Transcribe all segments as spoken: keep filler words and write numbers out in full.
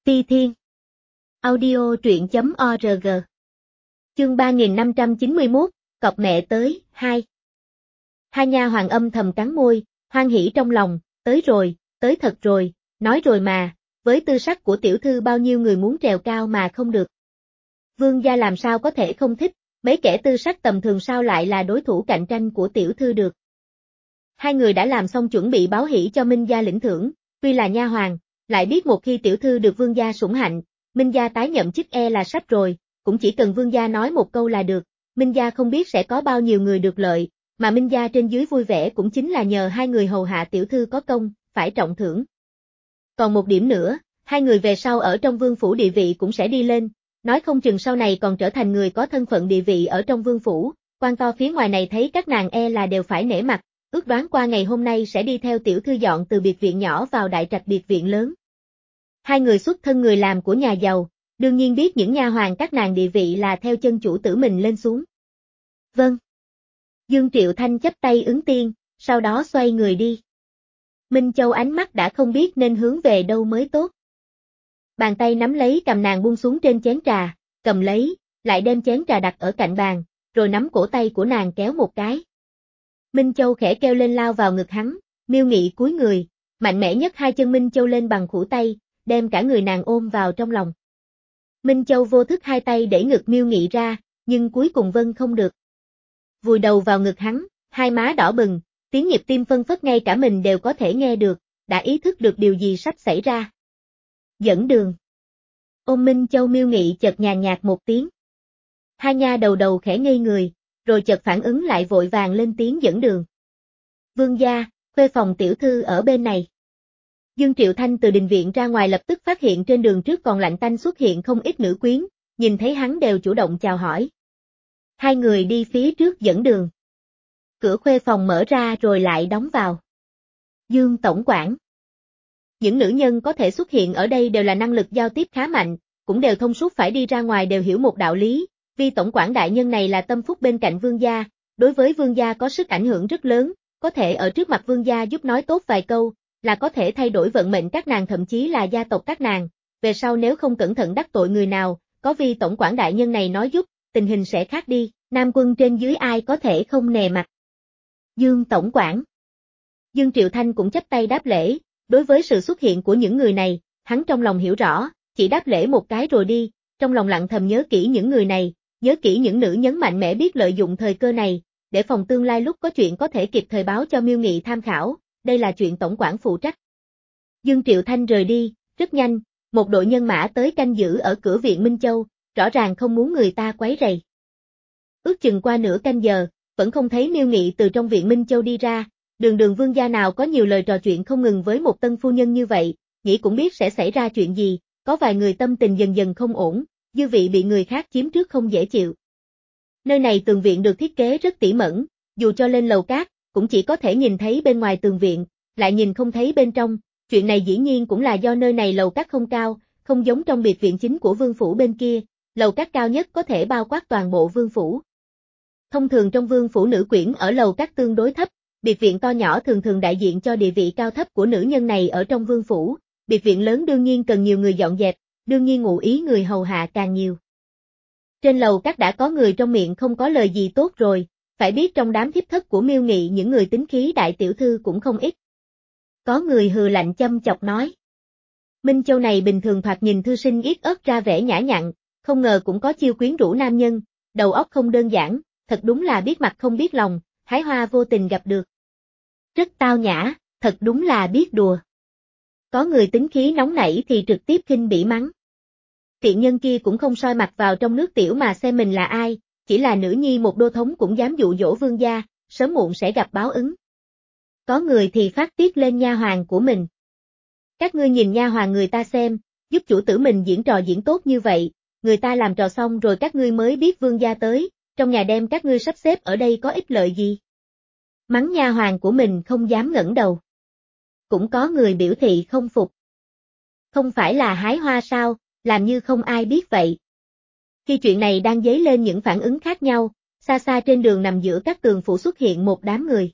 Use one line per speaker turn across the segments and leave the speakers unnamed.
Ti Thiên. Audio truyện chấm org. Chương ba nghìn năm trăm chín mươi mốt, cọc mẹ tới, hai. Hai nha hoàng âm thầm cắn môi, hoan hỉ trong lòng, tới rồi, tới thật rồi, nói rồi mà, với tư sắc của tiểu thư bao nhiêu người muốn trèo cao mà không được. Vương gia làm sao có thể không thích, mấy kẻ tư sắc tầm thường sao lại là đối thủ cạnh tranh của tiểu thư được. Hai người đã làm xong chuẩn bị báo hỷ cho Minh gia lĩnh thưởng, tuy là nha hoàng, lại biết một khi tiểu thư được vương gia sủng hạnh, Minh gia tái nhậm chức e là sắp rồi, cũng chỉ cần vương gia nói một câu là được, Minh gia không biết sẽ có bao nhiêu người được lợi, mà Minh gia trên dưới vui vẻ cũng chính là nhờ hai người hầu hạ tiểu thư có công, phải trọng thưởng. Còn một điểm nữa, hai người về sau ở trong vương phủ địa vị cũng sẽ đi lên, nói không chừng sau này còn trở thành người có thân phận địa vị ở trong vương phủ, quan to phía ngoài này thấy các nàng e là đều phải nể mặt, ước đoán qua ngày hôm nay sẽ đi theo tiểu thư dọn từ biệt viện nhỏ vào đại trạch biệt viện lớn. Hai người xuất thân người làm của nhà giàu, đương nhiên biết những nha hoàn các nàng địa vị là theo chân chủ tử mình lên xuống. Vâng. Dương Triệu Thanh chắp tay ứng tiên, sau đó xoay người đi. Minh Châu ánh mắt đã không biết nên hướng về đâu mới tốt. Bàn tay nắm lấy cầm nàng buông xuống trên chén trà, cầm lấy, lại đem chén trà đặt ở cạnh bàn, rồi nắm cổ tay của nàng kéo một cái. Minh Châu khẽ kêu lên lao vào ngực hắn, Miêu Nghị cúi người, mạnh mẽ nhấc hai chân Minh Châu lên bằng khuỷu tay, đem cả người nàng ôm vào trong lòng. Minh Châu vô thức hai tay đẩy ngực Miêu Nghị ra, nhưng cuối cùng vâng không được. Vùi đầu vào ngực hắn, hai má đỏ bừng, tiếng nhịp tim phân phất ngay cả mình đều có thể nghe được, đã ý thức được điều gì sắp xảy ra. Dẫn đường. Ôm Minh Châu Miêu Nghị chợt nhàn nhạt một tiếng. Hai nha đầu đầu khẽ ngây người, rồi chợt phản ứng lại vội vàng lên tiếng dẫn đường. Vương gia, khuê phòng tiểu thư ở bên này. Dương Triệu Thanh từ đình viện ra ngoài lập tức phát hiện trên đường trước còn lạnh tanh xuất hiện không ít nữ quyến, nhìn thấy hắn đều chủ động chào hỏi. Hai người đi phía trước dẫn đường. Cửa khuê phòng mở ra rồi lại đóng vào. Dương tổng quản. Những nữ nhân có thể xuất hiện ở đây đều là năng lực giao tiếp khá mạnh, cũng đều thông suốt phải đi ra ngoài đều hiểu một đạo lý, vì tổng quản đại nhân này là tâm phúc bên cạnh vương gia, đối với vương gia có sức ảnh hưởng rất lớn, có thể ở trước mặt vương gia giúp nói tốt vài câu, là có thể thay đổi vận mệnh các nàng thậm chí là gia tộc các nàng, về sau nếu không cẩn thận đắc tội người nào, có vì tổng quản đại nhân này nói giúp, tình hình sẽ khác đi, nam quân trên dưới ai có thể không nề mặt. Dương tổng quản. Dương Triệu Thanh cũng chắp tay đáp lễ, đối với sự xuất hiện của những người này, hắn trong lòng hiểu rõ, chỉ đáp lễ một cái rồi đi, trong lòng lặng thầm nhớ kỹ những người này, nhớ kỹ những nữ nhân mạnh mẽ biết lợi dụng thời cơ này, để phòng tương lai lúc có chuyện có thể kịp thời báo cho Miêu Nghị tham khảo, đây là chuyện tổng quản phụ trách. Dương Triệu Thanh rời đi, rất nhanh, một đội nhân mã tới canh giữ ở cửa viện Minh Châu, rõ ràng không muốn người ta quấy rầy. Ước chừng qua nửa canh giờ, vẫn không thấy Miêu Nghị từ trong viện Minh Châu đi ra, đường đường vương gia nào có nhiều lời trò chuyện không ngừng với một tân phu nhân như vậy, nghĩ cũng biết sẽ xảy ra chuyện gì, có vài người tâm tình dần dần không ổn, dư vị bị người khác chiếm trước không dễ chịu. Nơi này tường viện được thiết kế rất tỉ mẩn, dù cho lên lầu cát, cũng chỉ có thể nhìn thấy bên ngoài tường viện, lại nhìn không thấy bên trong, chuyện này dĩ nhiên cũng là do nơi này lầu cát không cao, không giống trong biệt viện chính của vương phủ bên kia, lầu cát cao nhất có thể bao quát toàn bộ vương phủ. Thông thường trong vương phủ nữ quyển ở lầu cát tương đối thấp, biệt viện to nhỏ thường thường đại diện cho địa vị cao thấp của nữ nhân này ở trong vương phủ, biệt viện lớn đương nhiên cần nhiều người dọn dẹp, đương nhiên ngụ ý người hầu hạ càng nhiều. Trên lầu các đã có người trong miệng không có lời gì tốt rồi, phải biết trong đám thiếp thất của Miêu Nghị những người tính khí đại tiểu thư cũng không ít. Có người hừ lạnh châm chọc nói. Minh Châu này bình thường thoạt nhìn thư sinh ít ớt ra vẻ nhã nhặn, không ngờ cũng có chiêu quyến rũ nam nhân, đầu óc không đơn giản, thật đúng là biết mặt không biết lòng, hái hoa vô tình gặp được. Rất tao nhã, thật đúng là biết đùa. Có người tính khí nóng nảy thì trực tiếp khinh bỉ mắng. Tiện nhân kia cũng không soi mặt vào trong nước tiểu mà xem mình là ai, chỉ là nữ nhi một đô thống cũng dám dụ dỗ vương gia, sớm muộn sẽ gặp báo ứng. Có người thì phát tiết lên nha hoàn của mình. Các ngươi nhìn nha hoàn người ta xem, giúp chủ tử mình diễn trò diễn tốt như vậy, người ta làm trò xong rồi các ngươi mới biết vương gia tới, trong nhà đem các ngươi sắp xếp ở đây có ích lợi gì. Mắng nha hoàn của mình không dám ngẩng đầu. Cũng có người biểu thị không phục. Không phải là hái hoa sao, làm như không ai biết vậy. Khi chuyện này đang dấy lên những phản ứng khác nhau, xa xa trên đường nằm giữa các tường phủ xuất hiện một đám người.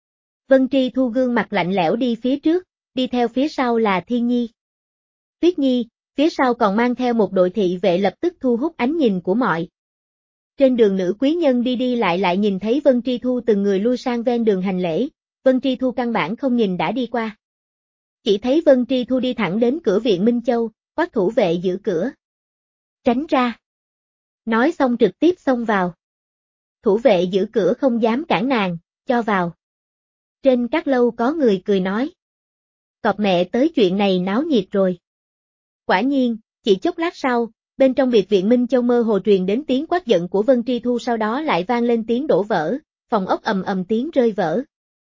Vân Tri Thu gương mặt lạnh lẽo đi phía trước, đi theo phía sau là Thiên Nhi. Tuyết Nhi, Phía sau còn mang theo một đội thị vệ lập tức thu hút ánh nhìn của mọi. Trên đường nữ quý nhân đi đi lại lại nhìn thấy Vân Tri Thu từng người lui sang ven đường hành lễ, Vân Tri Thu căn bản không nhìn đã đi qua. Chỉ thấy Vân Tri Thu đi thẳng đến cửa viện Minh Châu, quát thủ vệ giữ cửa. Tránh ra. Nói xong trực tiếp xông vào. Thủ vệ giữ cửa không dám cản nàng, cho vào. Trên các lâu có người cười nói. Cọp mẹ tới chuyện này náo nhiệt rồi. Quả nhiên, chỉ chốc lát sau, bên trong biệt viện Minh Châu mơ hồ truyền đến tiếng quát giận của Vân Tri Thu, sau đó lại vang lên tiếng đổ vỡ, phòng ốc ầm ầm tiếng rơi vỡ.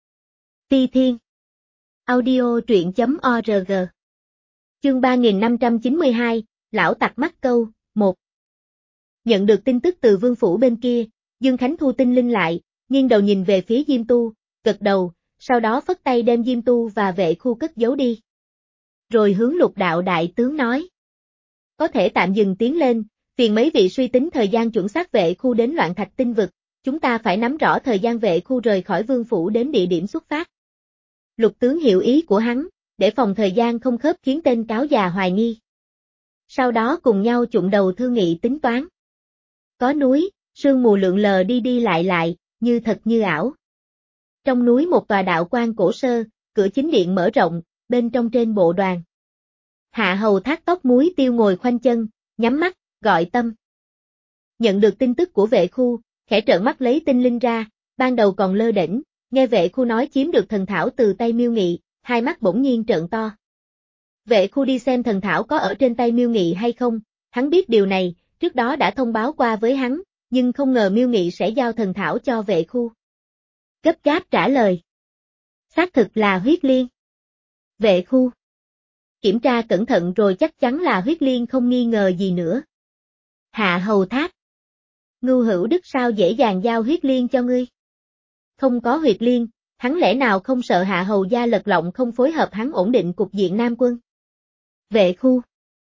Ti Thiên. Audio truyện chấm org. Chương ba nghìn năm trăm chín mươi hai, Lão Tặc Mắc Câu, một. Nhận được tin tức từ vương phủ bên kia, Dương Khánh thu tinh linh lại, nghiêng đầu nhìn về phía Diêm Tu, gật đầu, sau đó phất tay đem Diêm Tu và vệ khu cất giấu đi. Rồi hướng Lục Đạo đại tướng nói. Có thể tạm dừng tiến lên, phiền mấy vị suy tính thời gian chuẩn xác vệ khu đến Loạn Thạch Tinh Vực, chúng ta phải nắm rõ thời gian vệ khu rời khỏi vương phủ đến địa điểm xuất phát. Lục tướng hiểu ý của hắn, để phòng thời gian không khớp khiến tên cáo già hoài nghi. Sau đó cùng nhau chụng đầu thương nghị tính toán. Có núi, sương mù lượn lờ đi đi lại lại, như thật như ảo. Trong núi một tòa đạo quan cổ sơ, cửa chính điện mở rộng, bên trong trên bộ đoàn. Hạ hầu thác tóc muối tiêu ngồi khoanh chân, nhắm mắt, gọi tâm. Nhận được tin tức của vệ khu, khẽ trợn mắt lấy tinh linh ra, ban đầu còn lơ đễnh, nghe vệ khu nói chiếm được thần thảo từ tay Miêu Nghị, hai mắt bỗng nhiên trợn to. Vệ khu đi xem thần thảo có ở trên tay Miêu Nghị hay không, hắn biết điều này, trước đó đã thông báo qua với hắn, nhưng không ngờ Miêu Nghị sẽ giao thần thảo cho vệ khu. Gấp gáp trả lời. Xác thực là huyết liên. Vệ khu. Kiểm tra cẩn thận rồi chắc chắn là huyết liên không nghi ngờ gì nữa. Hạ hầu thác. Ngưu Hữu Đức sao dễ dàng giao huyết liên cho ngươi? Không có huyết liên, hắn lẽ nào không sợ hạ hầu gia lật lọng không phối hợp hắn ổn định cục diện Nam quân? Vệ khu.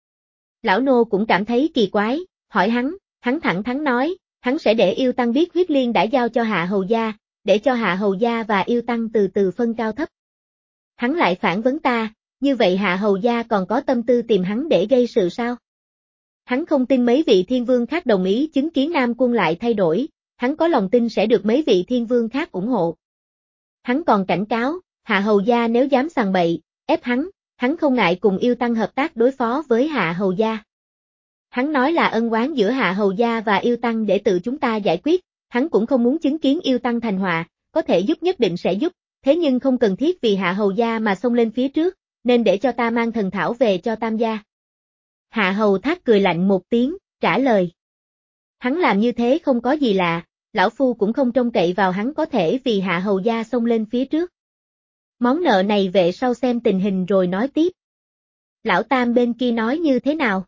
Lão nô cũng cảm thấy kỳ quái, hỏi hắn, hắn thẳng thắn nói, hắn sẽ để yêu tăng biết huyết liên đã giao cho hạ hầu gia, để cho hạ hầu gia và yêu tăng từ từ phân cao thấp. Hắn lại phản vấn ta, như vậy hạ hầu gia còn có tâm tư tìm hắn để gây sự sao? Hắn không tin mấy vị thiên vương khác đồng ý chứng kiến Nam quân lại thay đổi, hắn có lòng tin sẽ được mấy vị thiên vương khác ủng hộ. Hắn còn cảnh cáo, hạ hầu gia nếu dám sằng bậy, ép hắn, hắn không ngại cùng yêu tăng hợp tác đối phó với hạ hầu gia. Hắn nói là ân oán giữa hạ hầu gia và yêu tăng để tự chúng ta giải quyết, hắn cũng không muốn chứng kiến yêu tăng thành họa, có thể giúp nhất định sẽ giúp, thế nhưng không cần thiết vì hạ hầu gia mà xông lên phía trước, nên để cho ta mang thần thảo về cho tam gia. Hạ hầu thác cười lạnh một tiếng, trả lời. Hắn làm như thế không có gì lạ, lão phu cũng không trông cậy vào hắn có thể vì hạ hầu gia xông lên phía trước. Món nợ này về sau xem tình hình rồi nói tiếp. Lão tam bên kia nói như thế nào?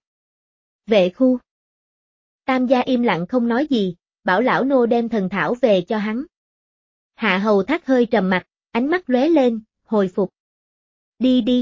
Vệ khu. Tam gia im lặng không nói gì, bảo lão nô đem thần thảo về cho hắn. Hạ hầu thác hơi trầm mặt, ánh mắt lóe lên, hồi phục. Đi đi.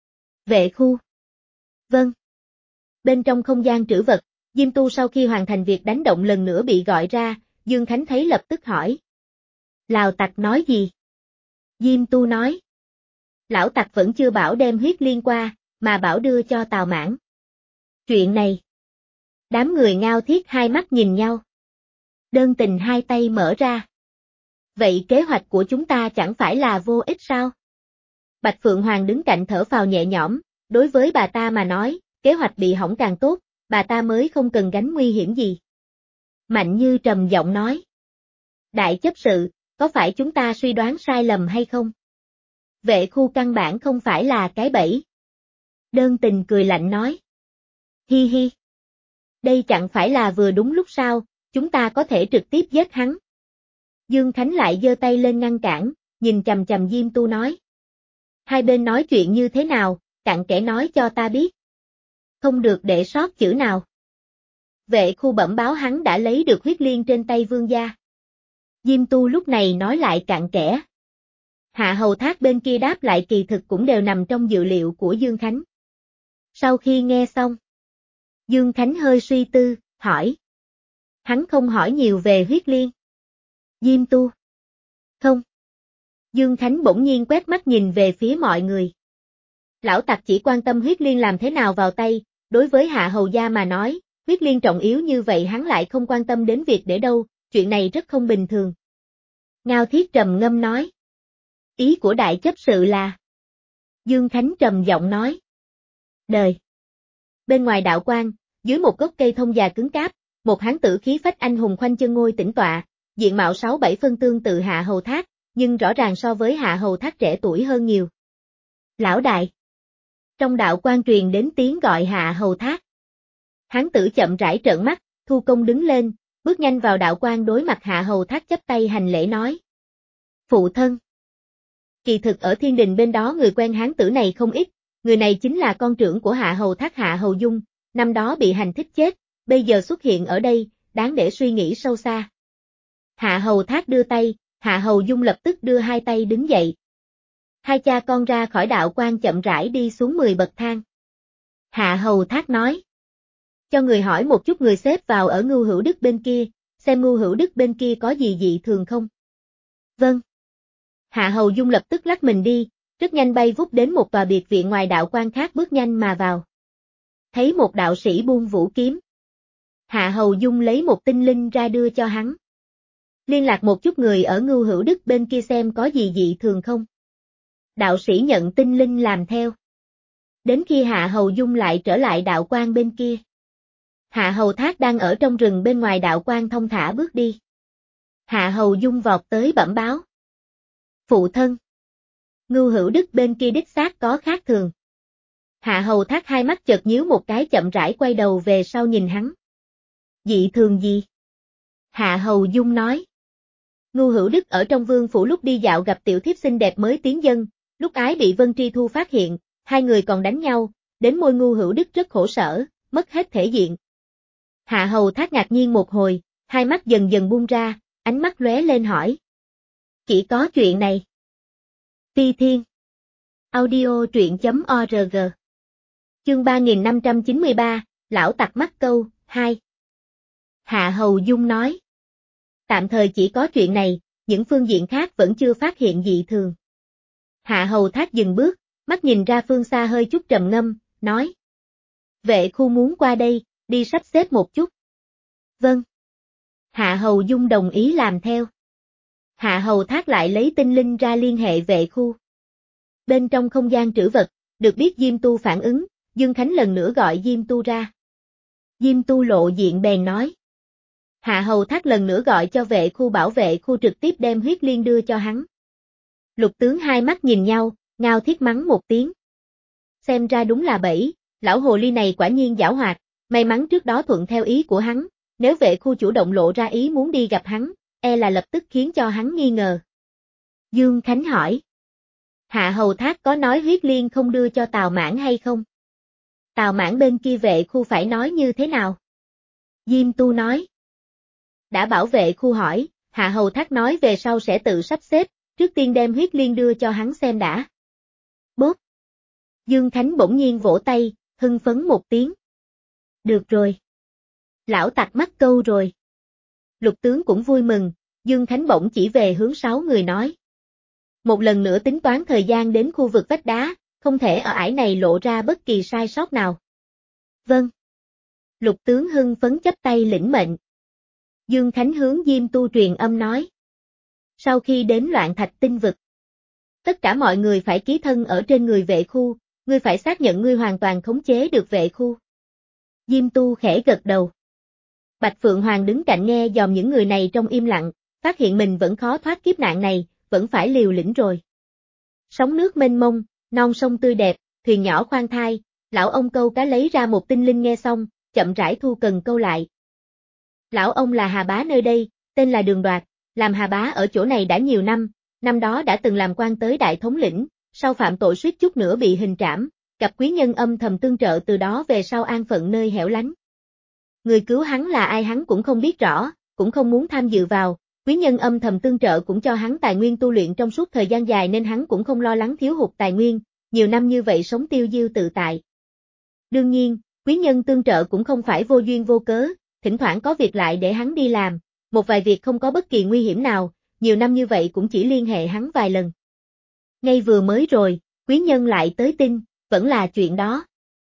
Vệ khu. Vâng. Bên trong không gian trữ vật, Diêm Tu sau khi hoàn thành việc đánh động lần nữa bị gọi ra, Dương Khánh thấy lập tức hỏi. Lào tặc nói gì? Diêm Tu nói. Lão tặc vẫn chưa bảo đem huyết liên qua, mà bảo đưa cho Tào Mãn. Chuyện này. Đám người ngao thiết hai mắt nhìn nhau. Đơn tình hai tay mở ra. Vậy kế hoạch của chúng ta chẳng phải là vô ích sao? Bạch Phượng Hoàng đứng cạnh thở phào nhẹ nhõm, đối với bà ta mà nói, kế hoạch bị hỏng càng tốt, bà ta mới không cần gánh nguy hiểm gì. Mạnh Như trầm giọng nói. Đại chấp sự, có phải chúng ta suy đoán sai lầm hay không? Vệ khu căn bản không phải là cái bẫy. Đơn tình cười lạnh nói. Hi hi. Đây chẳng phải là vừa đúng lúc sao, chúng ta có thể trực tiếp giết hắn. Dương Khánh lại giơ tay lên ngăn cản, nhìn chằm chằm Diêm Tu nói. Hai bên nói chuyện như thế nào, cặn kẽ nói cho ta biết. Không được để sót chữ nào. Vệ khu bẩm báo hắn đã lấy được huyết liên trên tay vương gia. Diêm Tu lúc này nói lại cặn kẽ. Hạ hầu thác bên kia đáp lại kỳ thực cũng đều nằm trong dự liệu của Dương Khánh. Sau khi nghe xong, Dương Khánh hơi suy tư, hỏi. Hắn không hỏi nhiều về huyết liên. Diêm Tu. Không. Dương Khánh bỗng nhiên quét mắt nhìn về phía mọi người. Lão tặc chỉ quan tâm huyết liên làm thế nào vào tay, đối với Hạ Hầu gia mà nói, huyết liên trọng yếu như vậy hắn lại không quan tâm đến việc để đâu, chuyện này rất không bình thường. Ngao Thiết trầm ngâm nói. Ý của đại chấp sự là. Dương Khánh trầm giọng nói. Đời. Bên ngoài đạo quan, dưới một gốc cây thông già cứng cáp, một hán tử khí phách anh hùng khoanh chân ngồi tĩnh tọa, diện mạo sáu bảy phân tương tự Hạ Hầu Thác, nhưng rõ ràng so với Hạ Hầu Thác trẻ tuổi hơn nhiều. Lão đại. Trong đạo quan truyền đến tiếng gọi Hạ Hầu Thác. Hán tử chậm rãi trợn mắt, thu công đứng lên, bước nhanh vào đạo quan đối mặt Hạ Hầu Thác chắp tay hành lễ nói. Phụ thân. Kỳ thực ở thiên đình bên đó người quen hán tử này không ít, người này chính là con trưởng của Hạ Hầu Thác Hạ Hầu Dung, năm đó bị hành thích chết, bây giờ xuất hiện ở đây, đáng để suy nghĩ sâu xa. Hạ Hầu Thác đưa tay, Hạ Hầu Dung lập tức đưa hai tay đứng dậy. Hai cha con ra khỏi đạo quan chậm rãi đi xuống mười bậc thang. Hạ Hầu Thác nói. Cho người hỏi một chút người xếp vào ở Ngưu Hữu Đức bên kia, xem Ngưu Hữu Đức bên kia có gì dị thường không? Vâng. Hạ Hầu Dung lập tức lắc mình đi, rất nhanh bay vút đến một tòa biệt viện ngoài đạo quan khác bước nhanh mà vào. Thấy một đạo sĩ buông vũ kiếm. Hạ Hầu Dung lấy một tinh linh ra đưa cho hắn. Liên lạc một chút người ở Ngưu Hữu Đức bên kia xem có gì dị thường không. Đạo sĩ nhận tinh linh làm theo. Đến khi Hạ Hầu Dung lại trở lại đạo quan bên kia. Hạ Hầu Thác đang ở trong rừng bên ngoài đạo quan thông thả bước đi. Hạ Hầu Dung vọt tới bẩm báo. Phụ thân. Ngưu Hữu Đức bên kia đích xác có khác thường. Hạ Hầu Thác hai mắt chợt nhíu một cái chậm rãi quay đầu về sau nhìn hắn. Dị thường gì? Hạ Hầu Dung nói. Ngưu Hữu Đức ở trong vương phủ lúc đi dạo gặp tiểu thiếp xinh đẹp mới tiến dân, lúc ái bị Vân Tri Thu phát hiện, hai người còn đánh nhau, đến môi Ngưu Hữu Đức rất khổ sở, mất hết thể diện. Hạ Hầu Thác ngạc nhiên một hồi, hai mắt dần dần buông ra, ánh mắt lóe lên hỏi. Chỉ có chuyện này. Phi Thiên. Audio truyện chấm org. Chương ba nghìn năm trăm chín mươi ba, Lão Tặc Mắc Câu, hai. Hạ Hầu Dung nói. Tạm thời chỉ có chuyện này, những phương diện khác vẫn chưa phát hiện dị thường. Hạ Hầu Thác dừng bước, mắt nhìn ra phương xa hơi chút trầm ngâm, nói. Vệ khu muốn qua đây, đi sắp xếp một chút. Vâng. Hạ Hầu Dung đồng ý làm theo. Hạ Hầu Thác lại lấy tinh linh ra liên hệ vệ khu. Bên trong không gian trữ vật, được biết Diêm Tu phản ứng, Dương Khánh lần nữa gọi Diêm Tu ra. Diêm Tu lộ diện bèn nói. Hạ Hầu Thác lần nữa gọi cho vệ khu bảo vệ khu trực tiếp đem huyết liên đưa cho hắn. Lục tướng hai mắt nhìn nhau, Ngao Thiết mắng một tiếng. Xem ra đúng là bẫy, lão hồ ly này quả nhiên giảo hoạt, may mắn trước đó thuận theo ý của hắn, nếu vệ khu chủ động lộ ra ý muốn đi gặp hắn, e là lập tức khiến cho hắn nghi ngờ. Dương Khánh hỏi. Hạ Hầu Thác có nói huyết liên không đưa cho Tào Mãn hay không? Tào Mãn bên kia vệ khu phải nói như thế nào? Diêm Tu nói. Đã bảo vệ khu hỏi, Hạ Hầu Thác nói về sau sẽ tự sắp xếp, trước tiên đem huyết liên đưa cho hắn xem đã. Bốp. Dương Khánh bỗng nhiên vỗ tay, hưng phấn một tiếng. Được rồi. Lão tặc mắc câu rồi. Lục tướng cũng vui mừng, Dương Khánh bỗng chỉ về hướng sáu người nói. Một lần nữa tính toán thời gian đến khu vực vách đá, không thể ở ải này lộ ra bất kỳ sai sót nào. Vâng. Lục tướng hưng phấn chấp tay lĩnh mệnh. Dương Khánh hướng Diêm Tu truyền âm nói. Sau khi đến Loạn Thạch Tinh vực, tất cả mọi người phải ký thân ở trên người vệ khu, ngươi phải xác nhận ngươi hoàn toàn khống chế được vệ khu. Diêm Tu khẽ gật đầu. Bạch Phượng Hoàng đứng cạnh nghe dòm những người này trong im lặng, phát hiện mình vẫn khó thoát kiếp nạn này, vẫn phải liều lĩnh rồi. Sóng nước mênh mông, non sông tươi đẹp, thuyền nhỏ khoan thai, lão ông câu cá lấy ra một tinh linh nghe xong, chậm rãi thu cần câu lại. Lão ông là Hà Bá nơi đây, tên là Đường Đoạt, làm Hà Bá ở chỗ này đã nhiều năm, năm đó đã từng làm quan tới đại thống lĩnh, sau phạm tội suýt chút nữa bị hình trảm, gặp quý nhân âm thầm tương trợ từ đó về sau an phận nơi hẻo lánh. Người cứu hắn là ai hắn cũng không biết rõ, cũng không muốn tham dự vào, quý nhân âm thầm tương trợ cũng cho hắn tài nguyên tu luyện trong suốt thời gian dài nên hắn cũng không lo lắng thiếu hụt tài nguyên, nhiều năm như vậy sống tiêu diêu tự tại. Đương nhiên, quý nhân tương trợ cũng không phải vô duyên vô cớ, thỉnh thoảng có việc lại để hắn đi làm, một vài việc không có bất kỳ nguy hiểm nào, nhiều năm như vậy cũng chỉ liên hệ hắn vài lần. Ngay vừa mới rồi, quý nhân lại tới tin, vẫn là chuyện đó.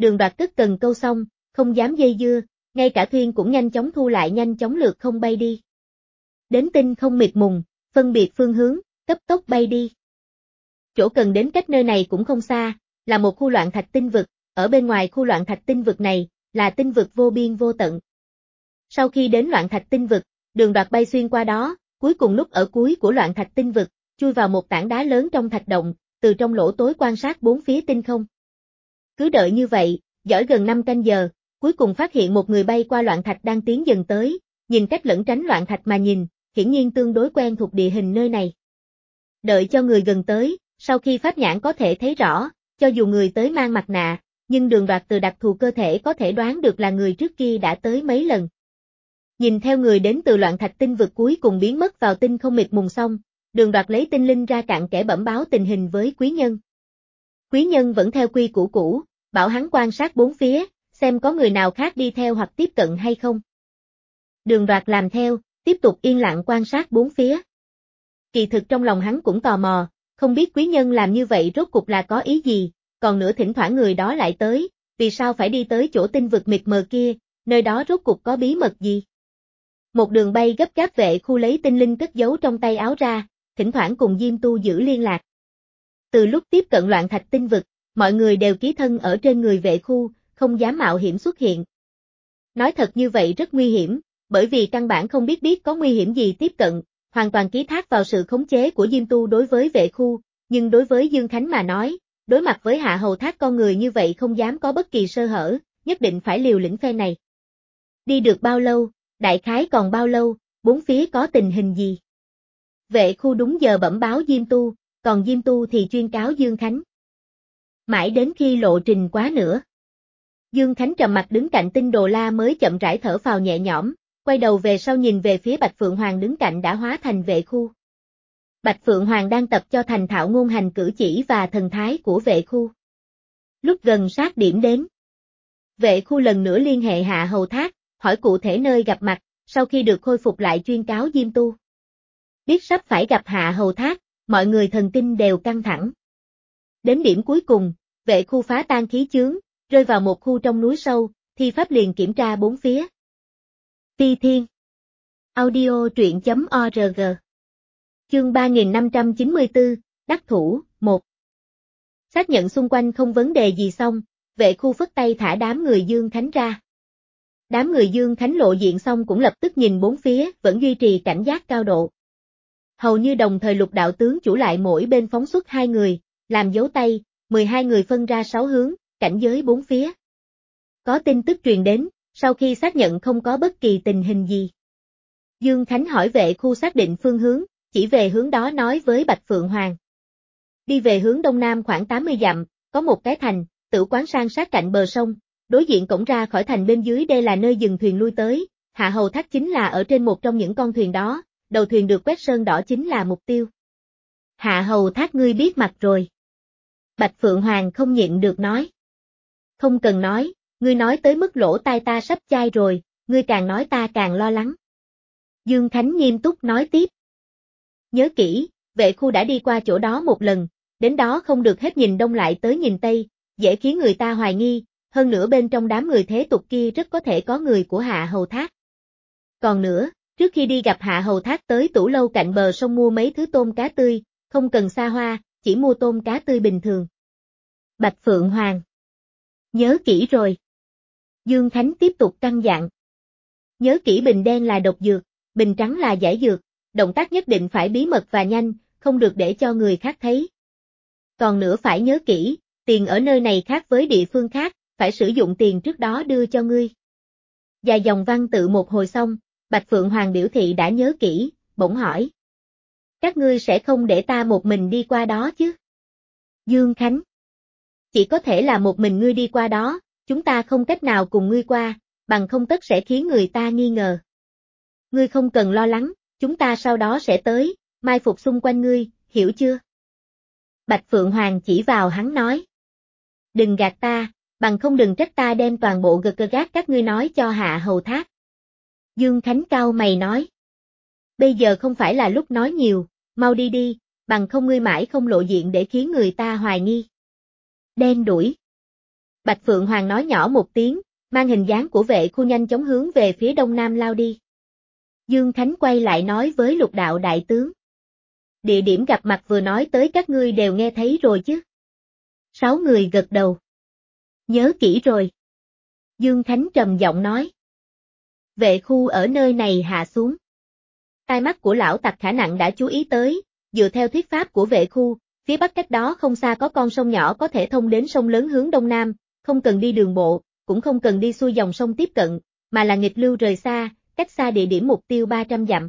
Đường Đoạt tức cần câu xong, không dám dây dưa, ngay cả thuyền cũng nhanh chóng thu lại nhanh chóng lượt không bay đi. Đến tinh không mịt mùng, phân biệt phương hướng, cấp tốc bay đi. Chỗ cần đến cách nơi này cũng không xa, là một khu loạn thạch tinh vực, ở bên ngoài khu loạn thạch tinh vực này, là tinh vực vô biên vô tận. Sau khi đến loạn thạch tinh vực, Đường Đoạt bay xuyên qua đó, cuối cùng núp ở cuối của loạn thạch tinh vực, chui vào một tảng đá lớn trong thạch động, từ trong lỗ tối quan sát bốn phía tinh không. Cứ đợi như vậy, dõi gần năm canh giờ, cuối cùng phát hiện một người bay qua loạn thạch đang tiến dần tới, nhìn cách lẫn tránh loạn thạch mà nhìn, hiển nhiên tương đối quen thuộc địa hình nơi này. Đợi cho người gần tới, sau khi pháp nhãn có thể thấy rõ, cho dù người tới mang mặt nạ, nhưng Đường Đoạt từ đặc thù cơ thể có thể đoán được là người trước kia đã tới mấy lần. Nhìn theo người đến từ loạn thạch tinh vực cuối cùng biến mất vào tinh không mịt mùng xong, Đường Đoạt lấy tinh linh ra cặn kẽ bẩm báo tình hình với quý nhân. Quý nhân vẫn theo quy củ cũ, bảo hắn quan sát bốn phía, xem có người nào khác đi theo hoặc tiếp cận hay không. Đường Đoạt làm theo, tiếp tục yên lặng quan sát bốn phía. Kỳ thực trong lòng hắn cũng tò mò, không biết quý nhân làm như vậy rốt cục là có ý gì, còn nữa thỉnh thoảng người đó lại tới, vì sao phải đi tới chỗ tinh vực mịt mờ kia, nơi đó rốt cục có bí mật gì. Một đường bay gấp gáp vệ khu lấy tinh linh cất giấu trong tay áo ra, thỉnh thoảng cùng Diêm Tu giữ liên lạc. Từ lúc tiếp cận loạn thạch tinh vực, mọi người đều ký thân ở trên người vệ khu, không dám mạo hiểm xuất hiện. Nói thật như vậy rất nguy hiểm, bởi vì căn bản không biết biết có nguy hiểm gì tiếp cận, hoàn toàn ký thác vào sự khống chế của Diêm Tu đối với vệ khu, nhưng đối với Dương Khánh mà nói, đối mặt với hạ hầu thác con người như vậy không dám có bất kỳ sơ hở, nhất định phải liều lĩnh phe này. Đi được bao lâu, đại khái còn bao lâu, bốn phía có tình hình gì? Vệ khu đúng giờ bẩm báo Diêm Tu, còn Diêm Tu thì chuyên cáo Dương Khánh. Mãi đến khi lộ trình quá nữa. Dương Khánh trầm mặt đứng cạnh Tinh Đồ La mới chậm rãi thở phào nhẹ nhõm, quay đầu về sau nhìn về phía Bạch Phượng Hoàng đứng cạnh đã hóa thành vệ khu. Bạch Phượng Hoàng đang tập cho thành thạo ngôn hành cử chỉ và thần thái của vệ khu. Lúc gần sát điểm đến, vệ khu lần nữa liên hệ Hạ Hầu Thác, hỏi cụ thể nơi gặp mặt, sau khi được khôi phục lại chuyên cáo Diêm Tu. Biết sắp phải gặp Hạ Hầu Thác, mọi người thần kinh đều căng thẳng. Đến điểm cuối cùng, vệ khu phá tan khí chướng, rơi vào một khu trong núi sâu, thi pháp liền kiểm tra bốn phía. Phi Thiên Audio truyện chấm org Chương ba nghìn năm trăm chín mươi tư, Đắc Thủ, một. Xác nhận xung quanh không vấn đề gì xong, vệ khu phất tay thả đám người Dương Khánh ra. Đám người Dương Khánh lộ diện xong cũng lập tức nhìn bốn phía, vẫn duy trì cảnh giác cao độ. Hầu như đồng thời Lục đạo tướng chủ lại mỗi bên phóng xuất hai người, làm dấu tay, mười hai người phân ra sáu hướng, cảnh giới bốn phía. Có tin tức truyền đến, sau khi xác nhận không có bất kỳ tình hình gì. Dương Khánh hỏi vệ khu xác định phương hướng, chỉ về hướng đó nói với Bạch Phượng Hoàng. Đi về hướng đông nam khoảng tám mươi dặm, có một cái thành, tử quán san sát cạnh bờ sông, đối diện cổng ra khỏi thành bên dưới đây là nơi dừng thuyền lui tới, Hạ Hầu Thác chính là ở trên một trong những con thuyền đó, đầu thuyền được quét sơn đỏ chính là mục tiêu. Hạ Hầu Thác ngươi biết mặt rồi. Bạch Phượng Hoàng không nhịn được nói. Không cần nói, ngươi nói tới mức lỗ tai ta sắp chai rồi, ngươi càng nói ta càng lo lắng. Dương Khánh nghiêm túc nói tiếp. Nhớ kỹ, vệ khu đã đi qua chỗ đó một lần, đến đó không được hết nhìn đông lại tới nhìn tây, dễ khiến người ta hoài nghi, hơn nữa bên trong đám người thế tục kia rất có thể có người của Hạ Hầu Thác. Còn nữa, trước khi đi gặp Hạ Hầu Thác tới tủ lâu cạnh bờ sông mua mấy thứ tôm cá tươi, không cần xa hoa, chỉ mua tôm cá tươi bình thường. Bạch Phượng Hoàng. Nhớ kỹ rồi. Dương Khánh tiếp tục căn dặn. Nhớ kỹ bình đen là độc dược, bình trắng là giải dược, động tác nhất định phải bí mật và nhanh, không được để cho người khác thấy. Còn nữa phải nhớ kỹ, tiền ở nơi này khác với địa phương khác, phải sử dụng tiền trước đó đưa cho ngươi. Dài dòng văn tự một hồi xong, Bạch Phượng Hoàng biểu thị đã nhớ kỹ, bỗng hỏi. Các ngươi sẽ không để ta một mình đi qua đó chứ? Dương Khánh. Chỉ có thể là một mình ngươi đi qua đó, chúng ta không cách nào cùng ngươi qua, bằng không tất sẽ khiến người ta nghi ngờ. Ngươi không cần lo lắng, chúng ta sau đó sẽ tới, mai phục xung quanh ngươi, hiểu chưa? Bạch Phượng Hoàng chỉ vào hắn nói. Đừng gạt ta, bằng không đừng trách ta đem toàn bộ gật gật gác các ngươi nói cho Hạ Hầu Thác. Dương Khánh cau mày nói. Bây giờ không phải là lúc nói nhiều, mau đi đi, bằng không ngươi mãi không lộ diện để khiến người ta hoài nghi. Đen đuổi. Bạch Phượng Hoàng nói nhỏ một tiếng, mang hình dáng của vệ khu nhanh chóng hướng về phía đông nam lao đi. Dương Khánh quay lại nói với Lục Đạo đại tướng. Địa điểm gặp mặt vừa nói tới các ngươi đều nghe thấy rồi chứ? Sáu người gật đầu. Nhớ kỹ rồi. Dương Khánh trầm giọng nói. Vệ khu ở nơi này hạ xuống. Tai mắt của lão tặc khả nặng đã chú ý tới, dựa theo thuyết pháp của vệ khu, phía bắc cách đó không xa có con sông nhỏ có thể thông đến sông lớn hướng đông nam, không cần đi đường bộ, cũng không cần đi xuôi dòng sông tiếp cận, mà là nghịch lưu rời xa, cách xa địa điểm mục tiêu ba trăm dặm.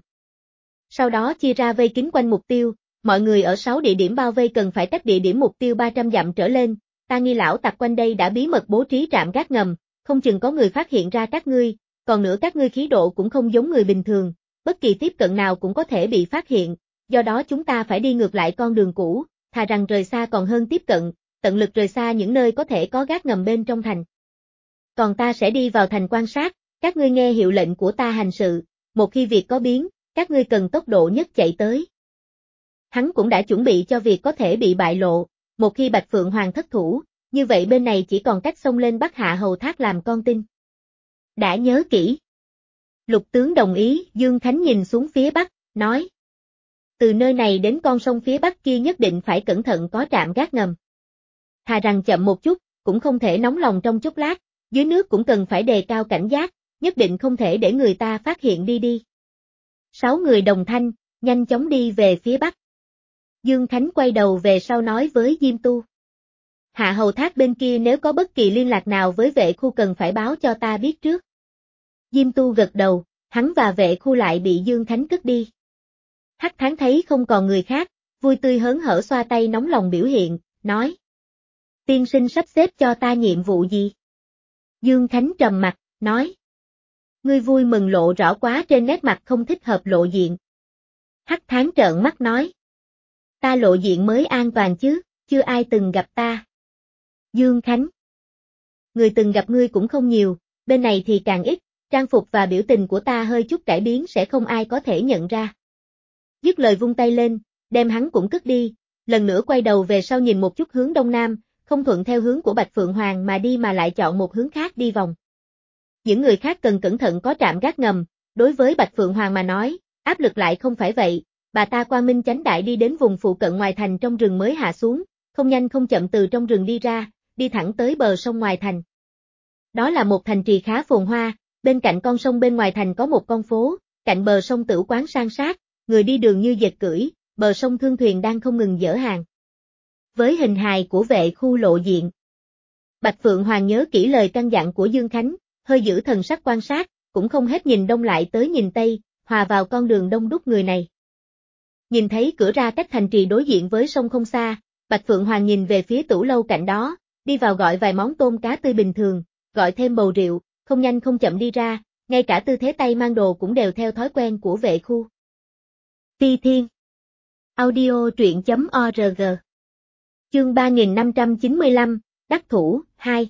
Sau đó chia ra vây kín quanh mục tiêu, mọi người ở sáu địa điểm bao vây cần phải cách địa điểm mục tiêu ba trăm dặm trở lên, ta nghi lão tặc quanh đây đã bí mật bố trí trạm gác ngầm, không chừng có người phát hiện ra các ngươi, còn nữa các ngươi khí độ cũng không giống người bình thường, bất kỳ tiếp cận nào cũng có thể bị phát hiện, do đó chúng ta phải đi ngược lại con đường cũ, thà rằng rời xa còn hơn tiếp cận, tận lực rời xa những nơi có thể có gác ngầm bên trong thành. Còn ta sẽ đi vào thành quan sát, các ngươi nghe hiệu lệnh của ta hành sự, một khi việc có biến, các ngươi cần tốc độ nhất chạy tới. Hắn cũng đã chuẩn bị cho việc có thể bị bại lộ, một khi Bạch Phượng Hoàng thất thủ, như vậy bên này chỉ còn cách xông lên bắt Hạ Hầu Thác làm con tin. Đã nhớ kỹ. Lục tướng đồng ý, Dương Khánh nhìn xuống phía bắc, nói. Từ nơi này đến con sông phía bắc kia nhất định phải cẩn thận có trạm gác ngầm. Thà rằng chậm một chút, cũng không thể nóng lòng trong chốc lát, dưới nước cũng cần phải đề cao cảnh giác, nhất định không thể để người ta phát hiện đi đi. Sáu người đồng thanh, nhanh chóng đi về phía bắc. Dương Khánh quay đầu về sau nói với Diêm Tu. Hạ Hầu Thác bên kia nếu có bất kỳ liên lạc nào với vệ khu cần phải báo cho ta biết trước. Diêm Tu gật đầu, hắn và vệ khu lại bị Dương Khánh cất đi. Hắc Thắng thấy không còn người khác, vui tươi hớn hở xoa tay nóng lòng biểu hiện, nói. Tiên sinh sắp xếp cho ta nhiệm vụ gì? Dương Khánh trầm mặt, nói. Ngươi vui mừng lộ rõ quá trên nét mặt không thích hợp lộ diện. Hắc Thắng trợn mắt nói. Ta lộ diện mới an toàn chứ, chưa ai từng gặp ta. Dương Khánh. Người từng gặp ngươi cũng không nhiều, bên này thì càng ít, trang phục và biểu tình của ta hơi chút cải biến sẽ không ai có thể nhận ra. Dứt lời vung tay lên, đem hắn cũng cất đi, lần nữa quay đầu về sau nhìn một chút hướng đông nam, không thuận theo hướng của Bạch Phượng Hoàng mà đi mà lại chọn một hướng khác đi vòng. Những người khác cần cẩn thận có trạm gác ngầm, đối với Bạch Phượng Hoàng mà nói, áp lực lại không phải vậy, bà ta quang minh chánh đại đi đến vùng phụ cận ngoài thành trong rừng mới hạ xuống, không nhanh không chậm từ trong rừng đi ra, đi thẳng tới bờ sông ngoài thành. Đó là một thành trì khá phồn hoa, bên cạnh con sông bên ngoài thành có một con phố, cạnh bờ sông tửu quán san sát, người đi đường như dệt cưỡi, bờ sông thương thuyền đang không ngừng dỡ hàng. Với hình hài của vệ khu lộ diện, Bạch Phượng Hoàng nhớ kỹ lời căn dặn của Dương Khánh, hơi giữ thần sắc quan sát, cũng không hết nhìn đông lại tới nhìn tây, hòa vào con đường đông đúc người này. Nhìn thấy cửa ra cách thành trì đối diện với sông không xa, Bạch Phượng Hoàng nhìn về phía tửu lâu cạnh đó, đi vào gọi vài món tôm cá tươi bình thường, gọi thêm bầu rượu, không nhanh không chậm đi ra, ngay cả tư thế tay mang đồ cũng đều theo thói quen của vệ khu. Phi Thiên Audio truyện.org Chương ba nghìn năm trăm chín mươi lăm, Đắc Thủ, hai.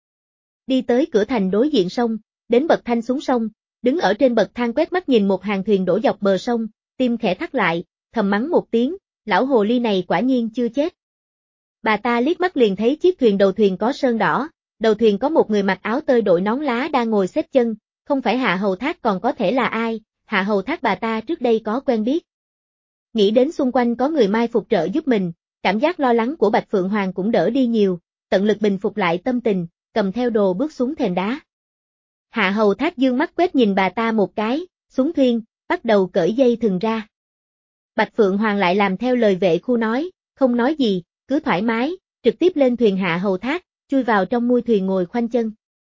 Đi tới cửa thành đối diện sông, đến bậc thang xuống sông, đứng ở trên bậc thang quét mắt nhìn một hàng thuyền đổ dọc bờ sông, tim khẽ thắt lại, thầm mắng một tiếng, lão hồ ly này quả nhiên chưa chết. Bà ta liếc mắt liền thấy chiếc thuyền đầu thuyền có sơn đỏ, đầu thuyền có một người mặc áo tơi đội nón lá đang ngồi xếp chân, không phải Hạ Hầu Thác còn có thể là ai, Hạ Hầu Thác bà ta trước đây có quen biết. Nghĩ đến xung quanh có người mai phục trợ giúp mình, cảm giác lo lắng của Bạch Phượng Hoàng cũng đỡ đi nhiều, tận lực bình phục lại tâm tình, cầm theo đồ bước xuống thềm đá. Hạ Hầu Thác dương mắt quét nhìn bà ta một cái, xuống thuyền, bắt đầu cởi dây thừng ra. Bạch Phượng Hoàng lại làm theo lời vệ khu nói, không nói gì, cứ thoải mái, trực tiếp lên thuyền Hạ Hầu Thác, chui vào trong mui thuyền ngồi khoanh chân.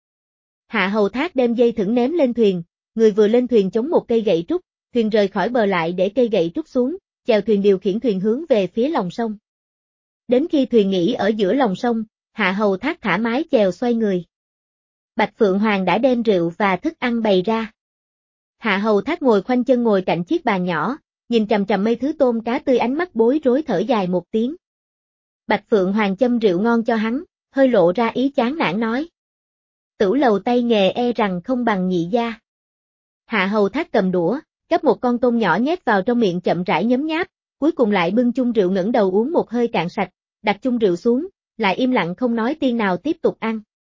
Hạ Hầu Thác đem dây thừng ném lên thuyền, người vừa lên thuyền chống một cây gậy trúc, thuyền rời khỏi bờ lại để cây gậy trúc xuống, chèo thuyền điều khiển thuyền hướng về phía lòng sông. Đến khi thuyền nghỉ ở giữa lòng sông, Hạ Hầu Thác thả mái chèo xoay người. Bạch Phượng Hoàng đã đem rượu và thức ăn bày ra. Hạ Hầu Thác ngồi khoanh chân ngồi cạnh chiếc bàn nhỏ, nhìn chằm chằm mấy thứ tôm cá tươi ánh mắt bối rối thở dài một tiếng. Bạch Phượng Hoàng châm rượu ngon cho hắn, hơi lộ ra ý chán nản nói. Tửu lầu tay nghề e rằng không bằng nhị gia. Hạ Hầu Thác cầm đũa, gắp một con tôm nhỏ nhét vào trong miệng chậm rãi nhấm nháp, cuối cùng lại bưng chung rượu ngẩng đầu uống một hơi cạn sạch, đặt chung rượu xuống, lại im lặng không nói tiếng nào tiếp tục ăn.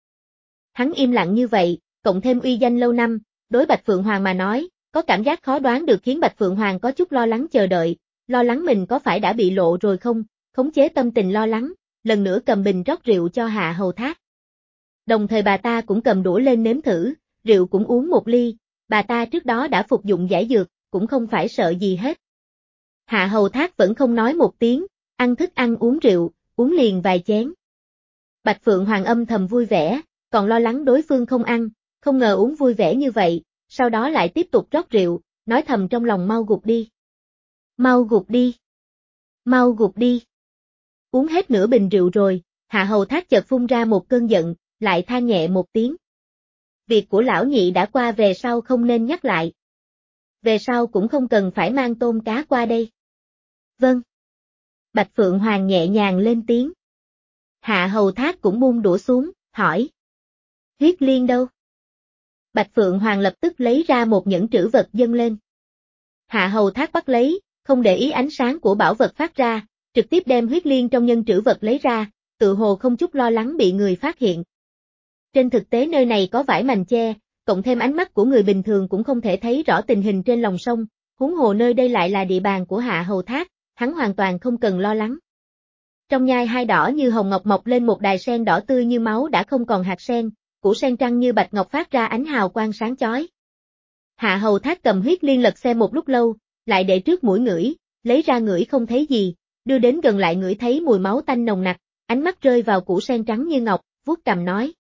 Hắn im lặng như vậy, cộng thêm uy danh lâu năm, đối Bạch Phượng Hoàng mà nói, có cảm giác khó đoán được khiến Bạch Phượng Hoàng có chút lo lắng chờ đợi, lo lắng mình có phải đã bị lộ rồi không, khống chế tâm tình lo lắng, lần nữa cầm bình rót rượu cho Hạ Hầu Thác. Đồng thời bà ta cũng cầm đũa lên nếm thử, rượu cũng uống một ly, bà ta trước đó đã phục dụng giải dược, cũng không phải sợ gì hết. Hạ Hầu Thác vẫn không nói một tiếng, ăn thức ăn uống rượu, uống liền vài chén. Bạch Phượng Hoàng âm thầm vui vẻ, còn lo lắng đối phương không ăn, không ngờ uống vui vẻ như vậy, sau đó lại tiếp tục rót rượu, nói thầm trong lòng mau gục đi. Mau gục đi. Mau gục đi. Uống hết nửa bình rượu rồi, Hạ Hầu Thác chợt phun ra một cơn giận, lại than nhẹ một tiếng. Việc của lão nhị đã qua về sau không nên nhắc lại. Về sau cũng không cần phải mang tôm cá qua đây. Vâng. Bạch Phượng Hoàng nhẹ nhàng lên tiếng. Hạ Hầu Thác cũng buông đũa xuống, hỏi. Huyết liên đâu? Bạch Phượng Hoàng lập tức lấy ra một nhẫn trữ vật dâng lên. Hạ Hầu Thác bắt lấy, không để ý ánh sáng của bảo vật phát ra, trực tiếp đem huyết liên trong nhân trữ vật lấy ra, tự hồ không chút lo lắng bị người phát hiện. Trên thực tế nơi này có vải mành che, cộng thêm ánh mắt của người bình thường cũng không thể thấy rõ tình hình trên lòng sông, huống hồ nơi đây lại là địa bàn của Hạ Hầu Thác, hắn hoàn toàn không cần lo lắng. Trong nhai hai đỏ như hồng ngọc mọc lên một đài sen đỏ tươi như máu đã không còn hạt sen, củ sen trăng như bạch ngọc phát ra ánh hào quang sáng chói. Hạ Hầu Thác cầm huyết liên lật xem một lúc lâu, lại để trước mũi ngửi, lấy ra ngửi không thấy gì, đưa đến gần lại ngửi thấy mùi máu tanh nồng nặc, ánh mắt rơi vào củ sen trắng như ngọc, vuốt cằm nói.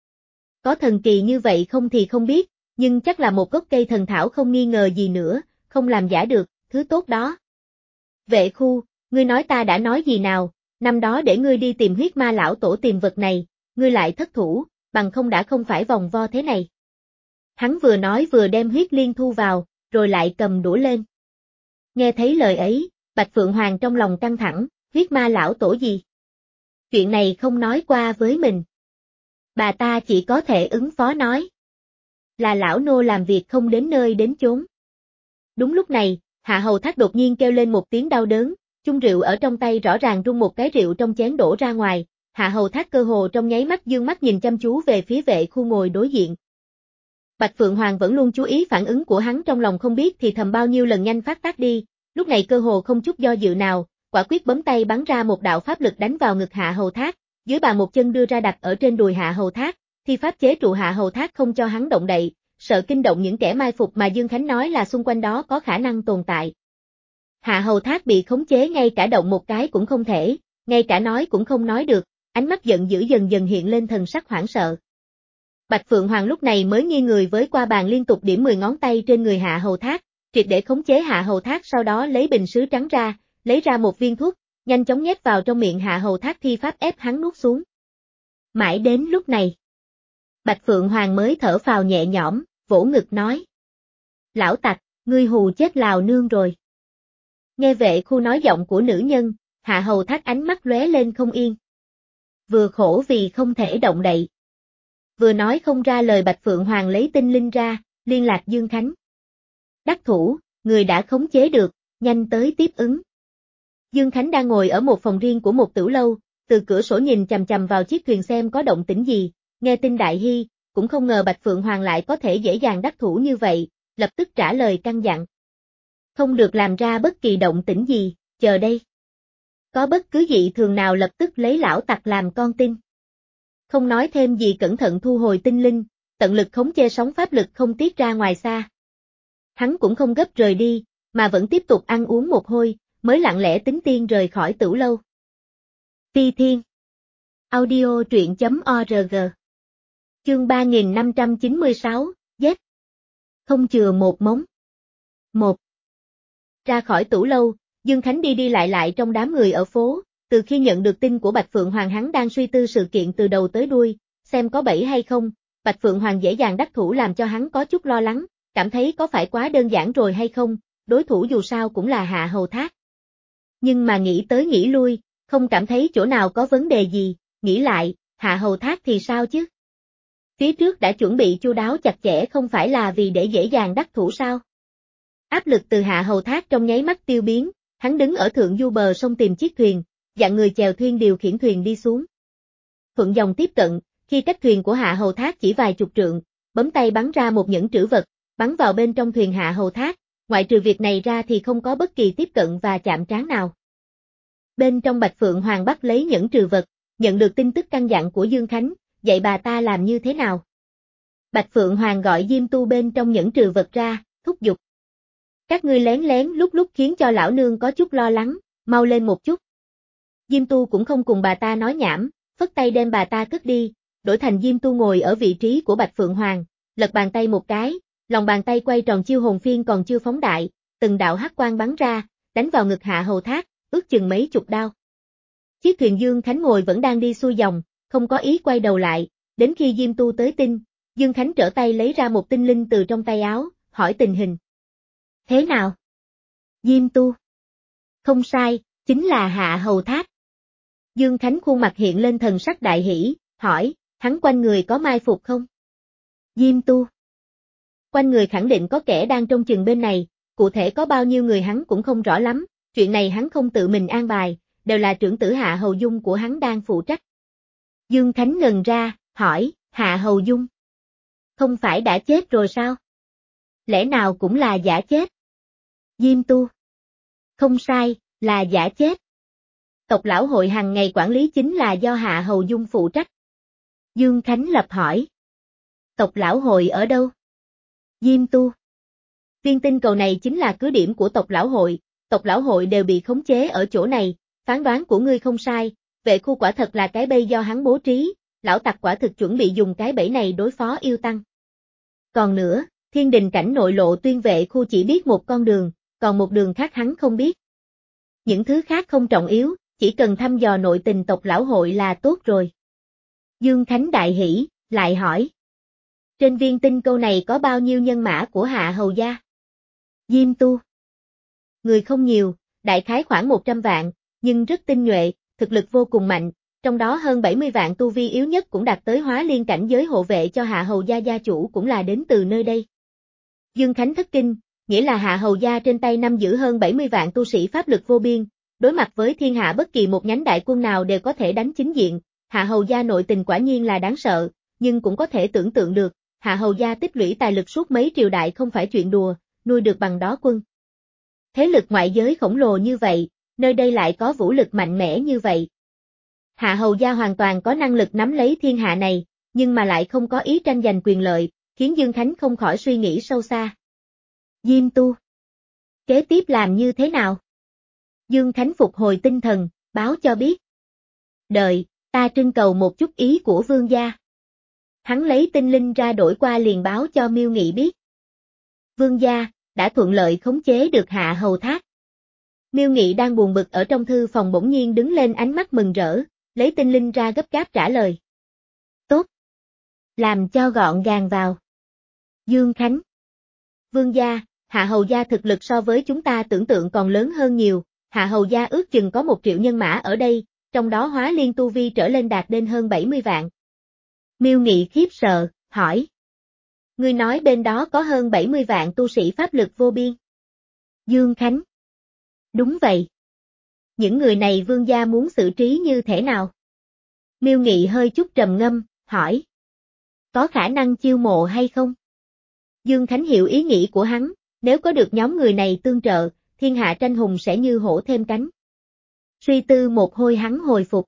Có thần kỳ như vậy không thì không biết, nhưng chắc là một gốc cây thần thảo không nghi ngờ gì nữa, không làm giả được, thứ tốt đó. Vệ Khu, ngươi nói ta đã nói gì nào, năm đó để ngươi đi tìm huyết ma lão tổ tìm vật này, ngươi lại thất thủ, bằng không đã không phải vòng vo thế này. Hắn vừa nói vừa đem huyết liên thu vào, rồi lại cầm đũa lên. Nghe thấy lời ấy, Bạch Phượng Hoàng trong lòng căng thẳng, huyết ma lão tổ gì? Chuyện này không nói qua với mình. Bà ta chỉ có thể ứng phó nói. Là lão nô làm việc không đến nơi đến chốn. Đúng lúc này, Hạ Hầu Thác đột nhiên kêu lên một tiếng đau đớn, chung rượu ở trong tay rõ ràng rung một cái rượu trong chén đổ ra ngoài, Hạ Hầu Thác cơ hồ trong nháy mắt dương mắt nhìn chăm chú về phía Vệ Khu ngồi đối diện. Bạch Phượng Hoàng vẫn luôn chú ý phản ứng của hắn trong lòng không biết thì thầm bao nhiêu lần nhanh phát tác đi, lúc này cơ hồ không chút do dự nào, quả quyết bấm tay bắn ra một đạo pháp lực đánh vào ngực Hạ Hầu Thác, dưới bà một chân đưa ra đặt ở trên đùi Hạ Hầu Thác, thi pháp chế trụ Hạ Hầu Thác không cho hắn động đậy, sợ kinh động những kẻ mai phục mà Dương Khánh nói là xung quanh đó có khả năng tồn tại. Hạ Hầu Thác bị khống chế ngay cả động một cái cũng không thể, ngay cả nói cũng không nói được, ánh mắt giận dữ dần dần hiện lên thần sắc hoảng sợ. Bạch Phượng Hoàng lúc này mới nghiêng người với qua bàn liên tục điểm mười ngón tay trên người Hạ Hầu Thác, triệt để khống chế Hạ Hầu Thác sau đó lấy bình sứ trắng ra, lấy ra một viên thuốc, nhanh chóng nhét vào trong miệng Hạ Hầu Thác thi pháp ép hắn nuốt xuống. Mãi đến lúc này, Bạch Phượng Hoàng mới thở phào nhẹ nhõm, vỗ ngực nói. Lão tặc, ngươi hù chết Lào nương rồi. Nghe Vệ Khu nói giọng của nữ nhân, Hạ Hầu Thác ánh mắt lóe lên không yên. Vừa khổ vì không thể động đậy. Vừa nói không ra lời Bạch Phượng Hoàng lấy tinh linh ra, liên lạc Dương Khánh. Đắc thủ, người đã khống chế được, nhanh tới tiếp ứng. Dương Khánh đang ngồi ở một phòng riêng của một tử lâu, từ cửa sổ nhìn chằm chằm vào chiếc thuyền xem có động tĩnh gì, nghe tin đại hy, cũng không ngờ Bạch Phượng Hoàng lại có thể dễ dàng đắc thủ như vậy, lập tức trả lời căn dặn. Không được làm ra bất kỳ động tĩnh gì, chờ đây. Có bất cứ dị thường nào lập tức lấy lão tặc làm con tin. Không nói thêm gì cẩn thận thu hồi tinh linh, tận lực khống chế sóng pháp lực không tiết ra ngoài xa. Hắn cũng không gấp rời đi, mà vẫn tiếp tục ăn uống một hồi, mới lặng lẽ tính tiên rời khỏi tử lâu. Phi Thiên Audio truyện chấm org Chương ba nghìn năm trăm chín mươi sáu, giết. Không chừa một mống. Một. Ra khỏi tử lâu, Dương Khánh đi đi lại lại trong đám người ở phố, từ khi nhận được tin của Bạch Phượng Hoàng hắn đang suy tư sự kiện từ đầu tới đuôi, xem có bẫy hay không, Bạch Phượng Hoàng dễ dàng đắc thủ làm cho hắn có chút lo lắng, cảm thấy có phải quá đơn giản rồi hay không, đối thủ dù sao cũng là Hạ Hầu Thác. Nhưng mà nghĩ tới nghĩ lui, không cảm thấy chỗ nào có vấn đề gì, nghĩ lại, Hạ Hầu Thác thì sao chứ? Phía trước đã chuẩn bị chu đáo chặt chẽ không phải là vì để dễ dàng đắc thủ sao? Áp lực từ Hạ Hầu Thác trong nháy mắt tiêu biến, hắn đứng ở thượng du bờ sông tìm chiếc thuyền, dặn người chèo thuyền điều khiển thuyền đi xuống. Thuận dòng tiếp cận, khi cách thuyền của Hạ Hầu Thác chỉ vài chục trượng, bấm tay bắn ra một nhẫn trữ vật, bắn vào bên trong thuyền Hạ Hầu Thác, ngoại trừ việc này ra thì không có bất kỳ tiếp cận và chạm trán nào. Bên trong Bạch Phượng Hoàng bắt lấy nhẫn trừ vật, nhận được tin tức căn dặn của Dương Khánh, dạy bà ta làm như thế nào. Bạch Phượng Hoàng gọi Diêm Tu bên trong nhẫn trừ vật ra, thúc giục. Các ngươi lén lén lúc lúc khiến cho lão nương có chút lo lắng, mau lên một chút. Diêm Tu cũng không cùng bà ta nói nhảm, phất tay đem bà ta cất đi, đổi thành Diêm Tu ngồi ở vị trí của Bạch Phượng Hoàng, lật bàn tay một cái, lòng bàn tay quay tròn chiêu hồn phiên còn chưa phóng đại, từng đạo hắc quang bắn ra, đánh vào ngực Hạ Hầu Thác, ước chừng mấy chục đao. Chiếc thuyền Dương Khánh ngồi vẫn đang đi xuôi dòng, không có ý quay đầu lại, đến khi Diêm Tu tới tin, Dương Khánh trở tay lấy ra một tinh linh từ trong tay áo, hỏi tình hình. Thế nào? Diêm Tu. Không sai, chính là Hạ Hầu Thác. Dương Khánh khuôn mặt hiện lên thần sắc đại hỷ, hỏi, hắn quanh người có mai phục không? Diêm Tu. Quanh người khẳng định có kẻ đang trông chừng bên này, cụ thể có bao nhiêu người hắn cũng không rõ lắm, chuyện này hắn không tự mình an bài, đều là trưởng tử Hạ Hầu Dung của hắn đang phụ trách. Dương Khánh ngần ra, hỏi, Hạ Hầu Dung? Không phải đã chết rồi sao? Lẽ nào cũng là giả chết? Diêm Tu. Không sai, là giả chết. Tộc lão hội hàng ngày quản lý chính là do Hạ Hầu Dung phụ trách. Dương Khánh lập hỏi. Tộc lão hội ở đâu? Diêm Tu. Viên tinh cầu này chính là cứ điểm của tộc lão hội, tộc lão hội đều bị khống chế ở chỗ này, phán đoán của ngươi không sai, vệ khu quả thật là cái bẫy do hắn bố trí, lão tặc quả thực chuẩn bị dùng cái bẫy này đối phó yêu tăng. Còn nữa, thiên đình cảnh nội lộ tuyên vệ khu chỉ biết một con đường, còn một đường khác hắn không biết. Những thứ khác không trọng yếu, chỉ cần thăm dò nội tình tộc lão hội là tốt rồi. Dương Khánh đại hỉ, lại hỏi. Trên viên tinh cầu này có bao nhiêu nhân mã của Hạ Hầu gia? Diêm Tu. Người không nhiều, đại khái khoảng một trăm vạn, nhưng rất tinh nhuệ, thực lực vô cùng mạnh, trong đó hơn bảy mươi vạn tu vi yếu nhất cũng đạt tới hóa liên cảnh giới hộ vệ cho Hạ Hầu gia gia chủ cũng là đến từ nơi đây. Dương Khánh thất kinh, nghĩa là Hạ Hầu gia trên tay nắm giữ hơn bảy mươi vạn tu sĩ pháp lực vô biên, đối mặt với thiên hạ bất kỳ một nhánh đại quân nào đều có thể đánh chính diện, Hạ Hầu gia nội tình quả nhiên là đáng sợ, nhưng cũng có thể tưởng tượng được, Hạ Hầu gia tích lũy tài lực suốt mấy triều đại không phải chuyện đùa, nuôi được bằng đó quân. Thế lực ngoại giới khổng lồ như vậy, nơi đây lại có vũ lực mạnh mẽ như vậy. Hạ Hầu gia hoàn toàn có năng lực nắm lấy thiên hạ này, nhưng mà lại không có ý tranh giành quyền lợi, khiến Dương Khánh không khỏi suy nghĩ sâu xa. Diêm Tu. Kế tiếp làm như thế nào? Dương Khánh phục hồi tinh thần, báo cho biết. Đợi, ta trưng cầu một chút ý của vương gia. Hắn lấy tinh linh ra đổi qua liền báo cho Miêu Nghị biết. Vương gia, đã thuận lợi khống chế được Hạ Hầu Thác. Miêu Nghị đang buồn bực ở trong thư phòng bỗng nhiên đứng lên ánh mắt mừng rỡ, lấy tinh linh ra gấp gáp trả lời. Tốt. Làm cho gọn gàng vào. Dương Khánh. Vương gia, Hạ Hầu gia thực lực so với chúng ta tưởng tượng còn lớn hơn nhiều, Hạ Hầu gia ước chừng có một triệu nhân mã ở đây, trong đó hóa liên tu vi trở lên đạt đến hơn bảy mươi vạn. Miêu Nghị khiếp sợ, hỏi. Ngươi nói bên đó có hơn bảy mươi vạn tu sĩ pháp lực vô biên. Dương Khánh. Đúng vậy. Những người này vương gia muốn xử trí như thế nào? Miêu Nghị hơi chút trầm ngâm, hỏi. Có khả năng chiêu mộ hay không? Dương Khánh hiểu ý nghĩ của hắn, nếu có được nhóm người này tương trợ, thiên hạ tranh hùng sẽ như hổ thêm cánh. Suy tư một hồi hắn hồi phục.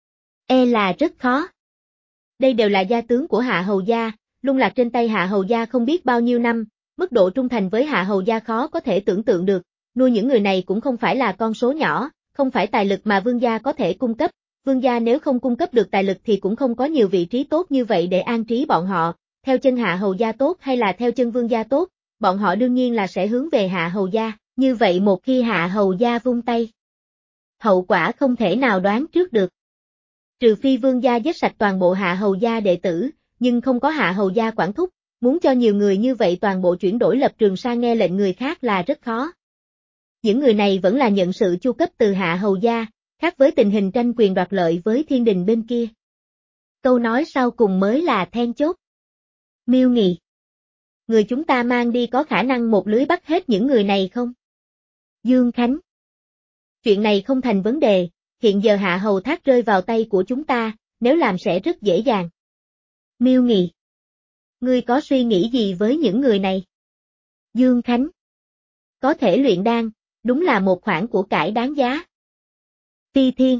E là rất khó. Đây đều là gia tướng của Hạ Hầu gia, lung lạc trên tay Hạ Hầu gia không biết bao nhiêu năm, mức độ trung thành với Hạ Hầu gia khó có thể tưởng tượng được, nuôi những người này cũng không phải là con số nhỏ, không phải tài lực mà vương gia có thể cung cấp, vương gia nếu không cung cấp được tài lực thì cũng không có nhiều vị trí tốt như vậy để an trí bọn họ, theo chân Hạ Hầu gia tốt hay là theo chân vương gia tốt, bọn họ đương nhiên là sẽ hướng về Hạ Hầu gia, như vậy một khi Hạ Hầu gia vung tay, hậu quả không thể nào đoán trước được. Trừ phi vương gia giết sạch toàn bộ Hạ Hầu gia đệ tử, nhưng không có Hạ Hầu gia quản thúc, muốn cho nhiều người như vậy toàn bộ chuyển đổi lập trường sang nghe lệnh người khác là rất khó. Những người này vẫn là nhận sự chu cấp từ Hạ Hầu gia, khác với tình hình tranh quyền đoạt lợi với thiên đình bên kia. Câu nói sau cùng mới là then chốt. Miêu Nghị. Người chúng ta mang đi có khả năng một lưới bắt hết những người này không? Dương Khánh. Chuyện này không thành vấn đề, hiện giờ Hạ Hầu Thác rơi vào tay của chúng ta, nếu làm sẽ rất dễ dàng. Miêu Nghị. Ngươi có suy nghĩ gì với những người này? Dương Khánh. Có thể luyện đan, đúng là một khoản của cải đáng giá. Phi Thiên.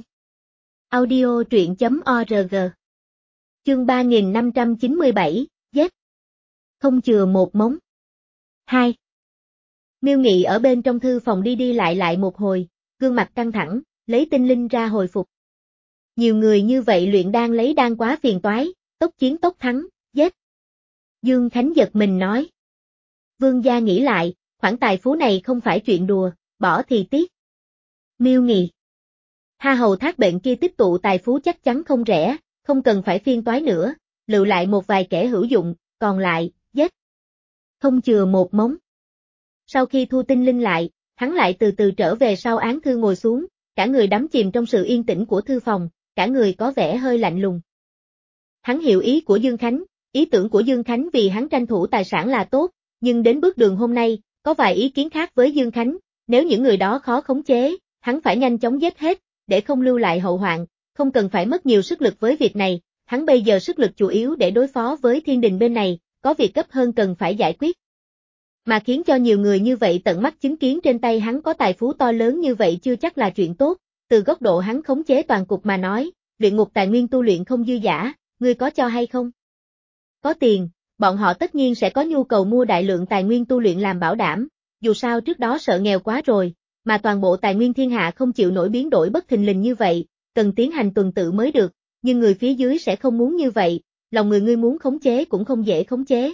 Audio truyện chấm org. Chương ba nghìn năm trăm chín mươi bảy, Z. Không chừa một mống. hai. Miêu Nghị ở bên trong thư phòng đi đi lại lại một hồi, gương mặt căng thẳng, lấy tinh linh ra hồi phục. Nhiều người như vậy luyện đan lấy đan quá phiền toái, tốc chiến tốc thắng, Z. Dương Khánh giật mình nói. Vương gia nghĩ lại, khoản tài phú này không phải chuyện đùa, bỏ thì tiếc. Miêu Nghị. Ha Hầu Thác bệnh kia tích tụ tài phú chắc chắn không rẻ, không cần phải phiên toái nữa, lưu lại một vài kẻ hữu dụng, còn lại, giết. Không chừa một mống. Sau khi thu tinh linh lại, hắn lại từ từ trở về sau án thư ngồi xuống, cả người đắm chìm trong sự yên tĩnh của thư phòng, cả người có vẻ hơi lạnh lùng. Hắn hiểu ý của Dương Khánh, ý tưởng của Dương Khánh vì hắn tranh thủ tài sản là tốt, nhưng đến bước đường hôm nay, có vài ý kiến khác với Dương Khánh, nếu những người đó khó khống chế, hắn phải nhanh chóng giết hết, để không lưu lại hậu hoạn, không cần phải mất nhiều sức lực với việc này, hắn bây giờ sức lực chủ yếu để đối phó với thiên đình bên này, có việc cấp hơn cần phải giải quyết. Mà khiến cho nhiều người như vậy tận mắt chứng kiến trên tay hắn có tài phú to lớn như vậy chưa chắc là chuyện tốt, từ góc độ hắn khống chế toàn cục mà nói, luyện ngục tài nguyên tu luyện không dư dả, ngươi có cho hay không? Có tiền, bọn họ tất nhiên sẽ có nhu cầu mua đại lượng tài nguyên tu luyện làm bảo đảm, dù sao trước đó sợ nghèo quá rồi, mà toàn bộ tài nguyên thiên hạ không chịu nổi biến đổi bất thình lình như vậy, cần tiến hành tuần tự mới được, nhưng người phía dưới sẽ không muốn như vậy, lòng người ngươi muốn khống chế cũng không dễ khống chế.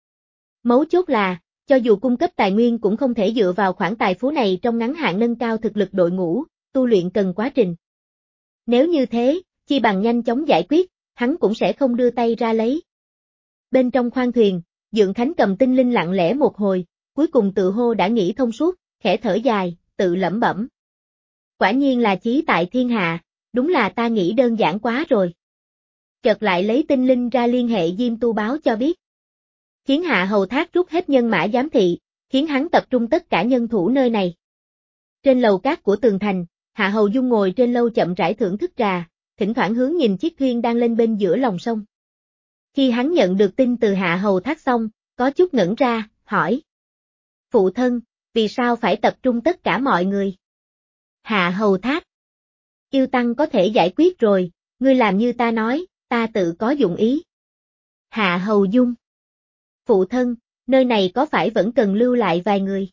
Mấu chốt là, cho dù cung cấp tài nguyên cũng không thể dựa vào khoản tài phú này trong ngắn hạn nâng cao thực lực đội ngũ, tu luyện cần quá trình. Nếu như thế, chi bằng nhanh chóng giải quyết, hắn cũng sẽ không đưa tay ra lấy. Bên trong khoang thuyền, Dượng Khánh cầm tinh linh lặng lẽ một hồi, cuối cùng tự hô đã nghĩ thông suốt, khẽ thở dài, tự lẩm bẩm. Quả nhiên là chí tại thiên hạ, đúng là ta nghĩ đơn giản quá rồi. Chợt lại lấy tinh linh ra liên hệ Diêm Tu báo cho biết. Khiến Hạ Hầu Thác rút hết nhân mã giám thị, khiến hắn tập trung tất cả nhân thủ nơi này. Trên lầu cát của tường thành, Hạ Hầu Dung ngồi trên lâu chậm rãi thưởng thức trà, thỉnh thoảng hướng nhìn chiếc thuyền đang lên bên giữa lòng sông. Khi hắn nhận được tin từ Hạ Hầu Thác xong, có chút ngẩn ra, hỏi. Phụ thân, vì sao phải tập trung tất cả mọi người? Hạ Hầu Thác. Yêu Tăng có thể giải quyết rồi, ngươi làm như ta nói, ta tự có dụng ý. Hạ Hầu Dung. Phụ thân, nơi này có phải vẫn cần lưu lại vài người?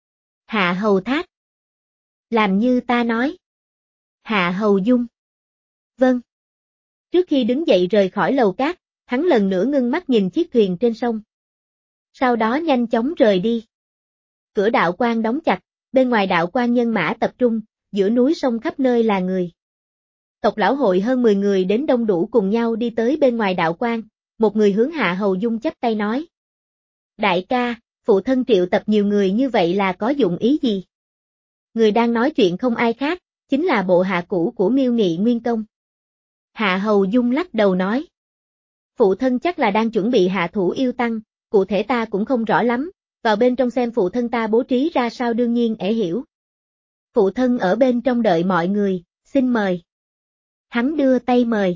Hạ Hầu Thác. Làm như ta nói. Hạ Hầu Dung. Vâng. Trước khi đứng dậy rời khỏi lầu cát, hắn lần nữa ngưng mắt nhìn chiếc thuyền trên sông. Sau đó nhanh chóng rời đi. Cửa đạo quan đóng chặt, bên ngoài đạo quan nhân mã tập trung, giữa núi sông khắp nơi là người. Tộc lão hội hơn mười người đến đông đủ cùng nhau đi tới bên ngoài đạo quan, một người hướng Hạ Hầu Dung chắp tay nói. Đại ca, phụ thân triệu tập nhiều người như vậy là có dụng ý gì? Người đang nói chuyện không ai khác, chính là bộ hạ cũ của Miêu Nghị Nguyên Công. Hạ Hầu Dung lắc đầu nói. Phụ thân chắc là đang chuẩn bị hạ thủ yêu tăng, cụ thể ta cũng không rõ lắm, vào bên trong xem phụ thân ta bố trí ra sao đương nhiên ẻ hiểu. Phụ thân ở bên trong đợi mọi người, xin mời. Hắn đưa tay mời.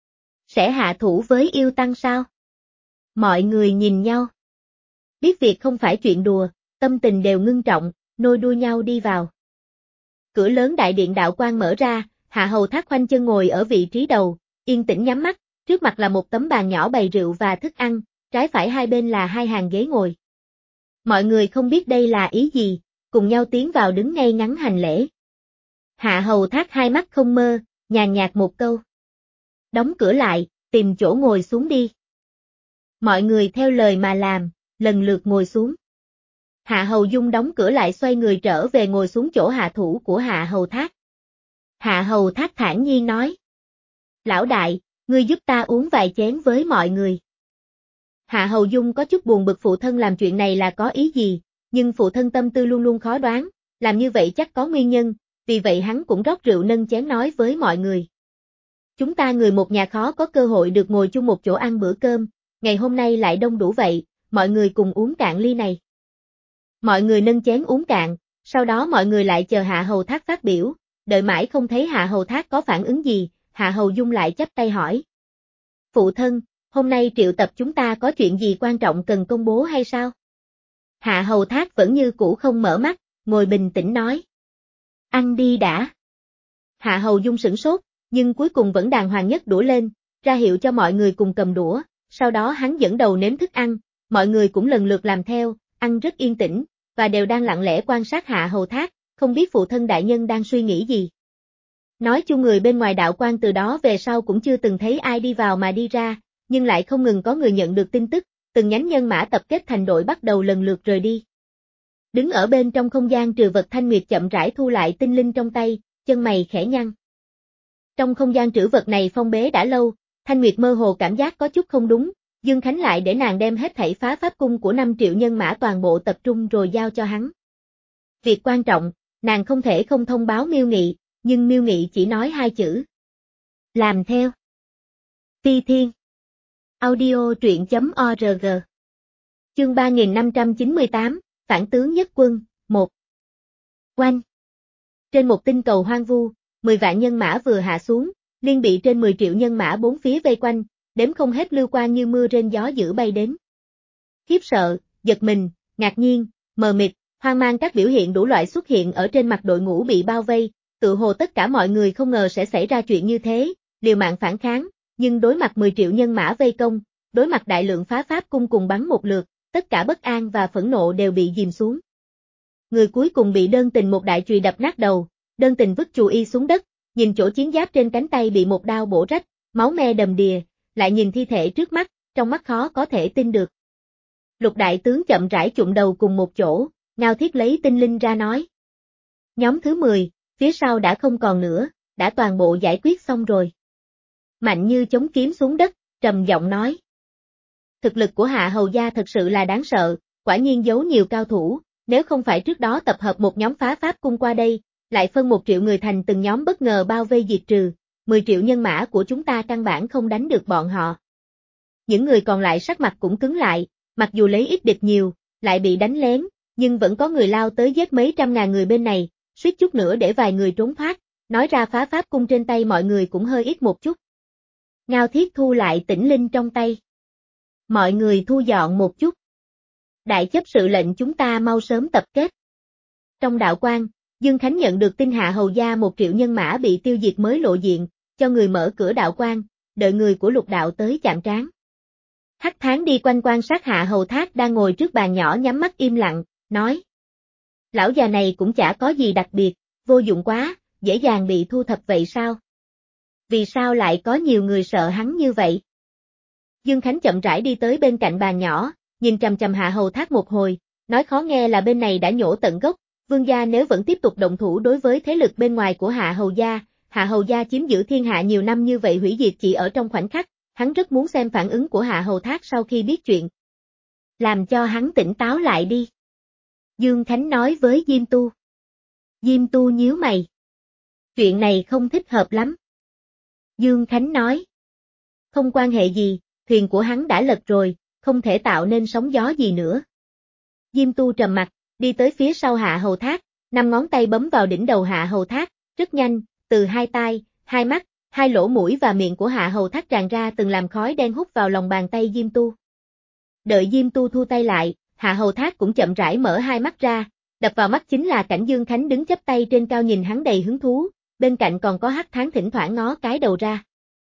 Sẽ hạ thủ với yêu tăng sao? Mọi người nhìn nhau. Biết việc không phải chuyện đùa, tâm tình đều ngưng trọng, nôi đuôi nhau đi vào. Cửa lớn đại điện đạo quan mở ra, Hạ Hầu Thác khoanh chân ngồi ở vị trí đầu, yên tĩnh nhắm mắt, trước mặt là một tấm bàn nhỏ bày rượu và thức ăn, trái phải hai bên là hai hàng ghế ngồi. Mọi người không biết đây là ý gì, cùng nhau tiến vào đứng ngay ngắn hành lễ. Hạ Hầu Thác hai mắt không mơ, nhàn nhạt một câu. Đóng cửa lại, tìm chỗ ngồi xuống đi. Mọi người theo lời mà làm, lần lượt ngồi xuống. Hạ Hầu Dung đóng cửa lại xoay người trở về ngồi xuống chỗ hạ thủ của Hạ Hầu Thác. Hạ Hầu Thác thản nhiên nói. Lão đại, ngươi giúp ta uống vài chén với mọi người. Hạ Hầu Dung có chút buồn bực phụ thân làm chuyện này là có ý gì, nhưng phụ thân tâm tư luôn luôn khó đoán, làm như vậy chắc có nguyên nhân, vì vậy hắn cũng rót rượu nâng chén nói với mọi người. Chúng ta người một nhà khó có cơ hội được ngồi chung một chỗ ăn bữa cơm, ngày hôm nay lại đông đủ vậy, mọi người cùng uống cạn ly này. Mọi người nâng chén uống cạn, sau đó mọi người lại chờ Hạ Hầu Thác phát biểu, đợi mãi không thấy Hạ Hầu Thác có phản ứng gì, Hạ Hầu Dung lại chắp tay hỏi. Phụ thân, hôm nay triệu tập chúng ta có chuyện gì quan trọng cần công bố hay sao? Hạ Hầu Thác vẫn như cũ không mở mắt, ngồi bình tĩnh nói. Ăn đi đã. Hạ Hầu Dung sửng sốt, nhưng cuối cùng vẫn đàng hoàng nhất đũa lên, ra hiệu cho mọi người cùng cầm đũa, sau đó hắn dẫn đầu nếm thức ăn, mọi người cũng lần lượt làm theo, ăn rất yên tĩnh, và đều đang lặng lẽ quan sát Hạ Hầu Thác, không biết phụ thân đại nhân đang suy nghĩ gì. Nói chung người bên ngoài đạo quan từ đó về sau cũng chưa từng thấy ai đi vào mà đi ra, nhưng lại không ngừng có người nhận được tin tức, từng nhánh nhân mã tập kết thành đội bắt đầu lần lượt rời đi. Đứng ở bên trong không gian trừ vật Thanh Nguyệt chậm rãi thu lại tinh linh trong tay, chân mày khẽ nhăn. Trong không gian trữ vật này phong bế đã lâu, Thanh Nguyệt mơ hồ cảm giác có chút không đúng, Dương Khánh lại để nàng đem hết thảy phá pháp cung của năm triệu nhân mã toàn bộ tập trung rồi giao cho hắn. Việc quan trọng, nàng không thể không thông báo Miêu Nghị, nhưng Miêu Nghị chỉ nói hai chữ. Làm theo. Phi Thiên. Audio truyện chấm org. Chương ba nghìn năm trăm chín mươi tám, Phản tướng nhất quân, một. Oanh. Trên một tinh cầu hoang vu, mười vạn nhân mã vừa hạ xuống, liên bị trên mười triệu nhân mã bốn phía vây quanh, đếm không hết lưu quan như mưa rên gió dữ bay đến. Khiếp sợ, giật mình, ngạc nhiên, mờ mịt, hoang mang các biểu hiện đủ loại xuất hiện ở trên mặt đội ngũ bị bao vây, tự hồ tất cả mọi người không ngờ sẽ xảy ra chuyện như thế, liều mạng phản kháng, nhưng đối mặt mười triệu nhân mã vây công, đối mặt đại lượng phá pháp cung cùng bắn một lượt, tất cả bất an và phẫn nộ đều bị dìm xuống. Người cuối cùng bị Đơn Tình một đại chùy đập nát đầu, Đơn Tình vứt chù y xuống đất, nhìn chỗ chiến giáp trên cánh tay bị một đao bổ rách, máu me đầm đìa, lại nhìn thi thể trước mắt, trong mắt khó có thể tin được. Lục đại tướng chậm rãi chụm đầu cùng một chỗ, Ngao Thiết lấy tinh linh ra nói. Nhóm thứ mười, phía sau đã không còn nữa, đã toàn bộ giải quyết xong rồi. Mạnh Như chống kiếm xuống đất, trầm giọng nói. Thực lực của Hạ Hầu gia thật sự là đáng sợ, quả nhiên giấu nhiều cao thủ, nếu không phải trước đó tập hợp một nhóm phá pháp cung qua đây, lại phân một triệu người thành từng nhóm bất ngờ bao vây diệt trừ, mười triệu nhân mã của chúng ta căn bản không đánh được bọn họ. Những người còn lại sắc mặt cũng cứng lại, mặc dù lấy ít địch nhiều, lại bị đánh lén, nhưng vẫn có người lao tới giết mấy trăm ngàn người bên này, suýt chút nữa để vài người trốn thoát, nói ra phá pháp cung trên tay mọi người cũng hơi ít một chút. Ngao Thiết thu lại tĩnh linh trong tay. Mọi người thu dọn một chút. Đại chấp sự lệnh chúng ta mau sớm tập kết. Trong đạo quan, Dương Khánh nhận được tin Hạ Hầu gia một triệu nhân mã bị tiêu diệt mới lộ diện, cho người mở cửa đạo quan, đợi người của Lục đạo tới chạm trán. Hắc Tháng đi quanh quan sát Hạ Hầu Thác đang ngồi trước bàn nhỏ nhắm mắt im lặng, nói. Lão già này cũng chả có gì đặc biệt, vô dụng quá, dễ dàng bị thu thập vậy sao? Vì sao lại có nhiều người sợ hắn như vậy? Dương Khánh chậm rãi đi tới bên cạnh bàn nhỏ, nhìn trầm trầm Hạ Hầu Thác một hồi, nói khó nghe là bên này đã nhổ tận gốc, Vương gia nếu vẫn tiếp tục động thủ đối với thế lực bên ngoài của Hạ Hầu gia, Hạ Hầu gia chiếm giữ thiên hạ nhiều năm như vậy hủy diệt chỉ ở trong khoảnh khắc, hắn rất muốn xem phản ứng của Hạ Hầu Thác sau khi biết chuyện. Làm cho hắn tỉnh táo lại đi. Dương Khánh nói với Diêm Tu. Diêm Tu nhíu mày. Chuyện này không thích hợp lắm. Dương Khánh nói. Không quan hệ gì, thuyền của hắn đã lật rồi, không thể tạo nên sóng gió gì nữa. Diêm Tu trầm mặt, đi tới phía sau Hạ Hầu Thác, năm ngón tay bấm vào đỉnh đầu Hạ Hầu Thác, rất nhanh, từ hai tai, hai mắt, hai lỗ mũi và miệng của Hạ Hầu Thác tràn ra từng làm khói đen hút vào lòng bàn tay Diêm Tu. Đợi Diêm Tu thu tay lại, Hạ Hầu Thác cũng chậm rãi mở hai mắt ra, đập vào mắt chính là cảnh Dương Khánh đứng chắp tay trên cao nhìn hắn đầy hứng thú, bên cạnh còn có Hắc Tháng thỉnh thoảng ngó cái đầu ra.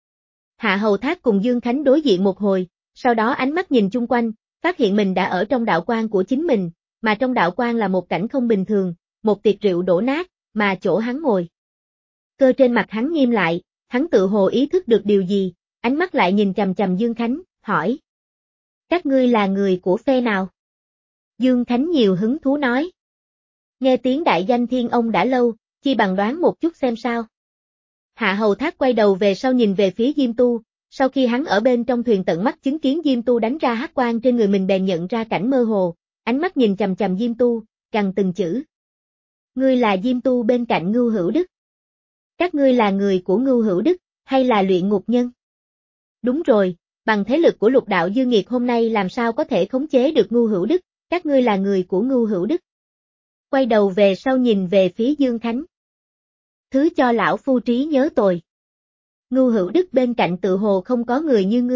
Hạ Hầu Thác cùng Dương Khánh đối diện một hồi, sau đó ánh mắt nhìn chung quanh, phát hiện mình đã ở trong đạo quan của chính mình, mà trong đạo quan là một cảnh không bình thường, một tiệc rượu đổ nát, mà chỗ hắn ngồi. Cơ trên mặt hắn nghiêm lại, hắn tự hồ ý thức được điều gì, ánh mắt lại nhìn chằm chằm Dương Khánh, hỏi. Các ngươi là người của phe nào? Dương Khánh nhiều hứng thú nói. Nghe tiếng đại danh thiên ông đã lâu, chi bằng đoán một chút xem sao. Hạ Hầu Thác quay đầu về sau nhìn về phía Diêm Tu, sau khi hắn ở bên trong thuyền tận mắt chứng kiến Diêm Tu đánh ra hắc quang trên người mình bèn nhận ra cảnh mơ hồ, ánh mắt nhìn chằm chằm Diêm Tu, gằn từng chữ. Ngươi là Diêm Tu bên cạnh Ngưu Hữu Đức. Các ngươi là người của Ngưu Hữu Đức, hay là luyện ngục nhân? Đúng rồi, bằng thế lực của Lục đạo Dương Nghiệt hôm nay làm sao có thể khống chế được Ngưu Hữu Đức, các ngươi là người của Ngưu Hữu Đức. Quay đầu về sau nhìn về phía Dương Khánh. Thứ cho lão phu trí nhớ tồi. Ngưu Hữu Đức bên cạnh tự hồ không có người như ngươi,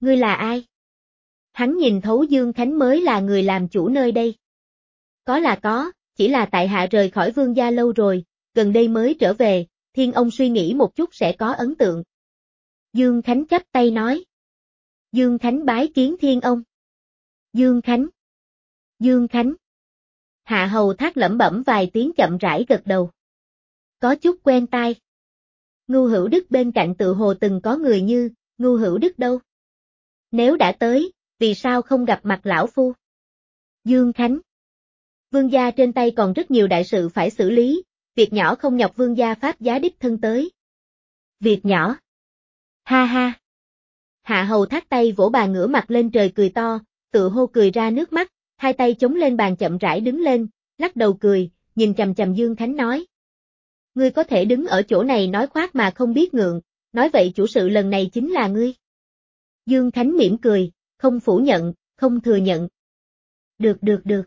Ngươi là ai? Hắn nhìn thấu Dương Khánh mới là người làm chủ nơi đây. Có là có, chỉ là tại hạ rời khỏi Vương gia lâu rồi, gần đây mới trở về, Thiên ông suy nghĩ một chút sẽ có ấn tượng. Dương Khánh chắp tay nói. Dương Khánh bái kiến Thiên ông. Dương Khánh. Dương Khánh. Hạ hầu thác lẩm bẩm vài tiếng chậm rãi gật đầu. Có chút quen tai. Ngưu Hữu Đức bên cạnh tự hồ từng có người như, Ngưu Hữu Đức đâu? Nếu đã tới, vì sao không gặp mặt lão phu? Dương Khánh. Vương gia trên tay còn rất nhiều đại sự phải xử lý, việc nhỏ không nhọc vương gia pháp giá đích thân tới. Việc nhỏ. Ha ha. Hạ hầu thác tay vỗ bàn ngửa mặt lên trời cười to, tự hô cười ra nước mắt, hai tay chống lên bàn chậm rãi đứng lên, lắc đầu cười, nhìn chằm chằm Dương Khánh nói. Ngươi có thể đứng ở chỗ này nói khoác mà không biết ngượng, nói vậy chủ sự lần này chính là ngươi. Dương Khánh mỉm cười, không phủ nhận, không thừa nhận. Được được được.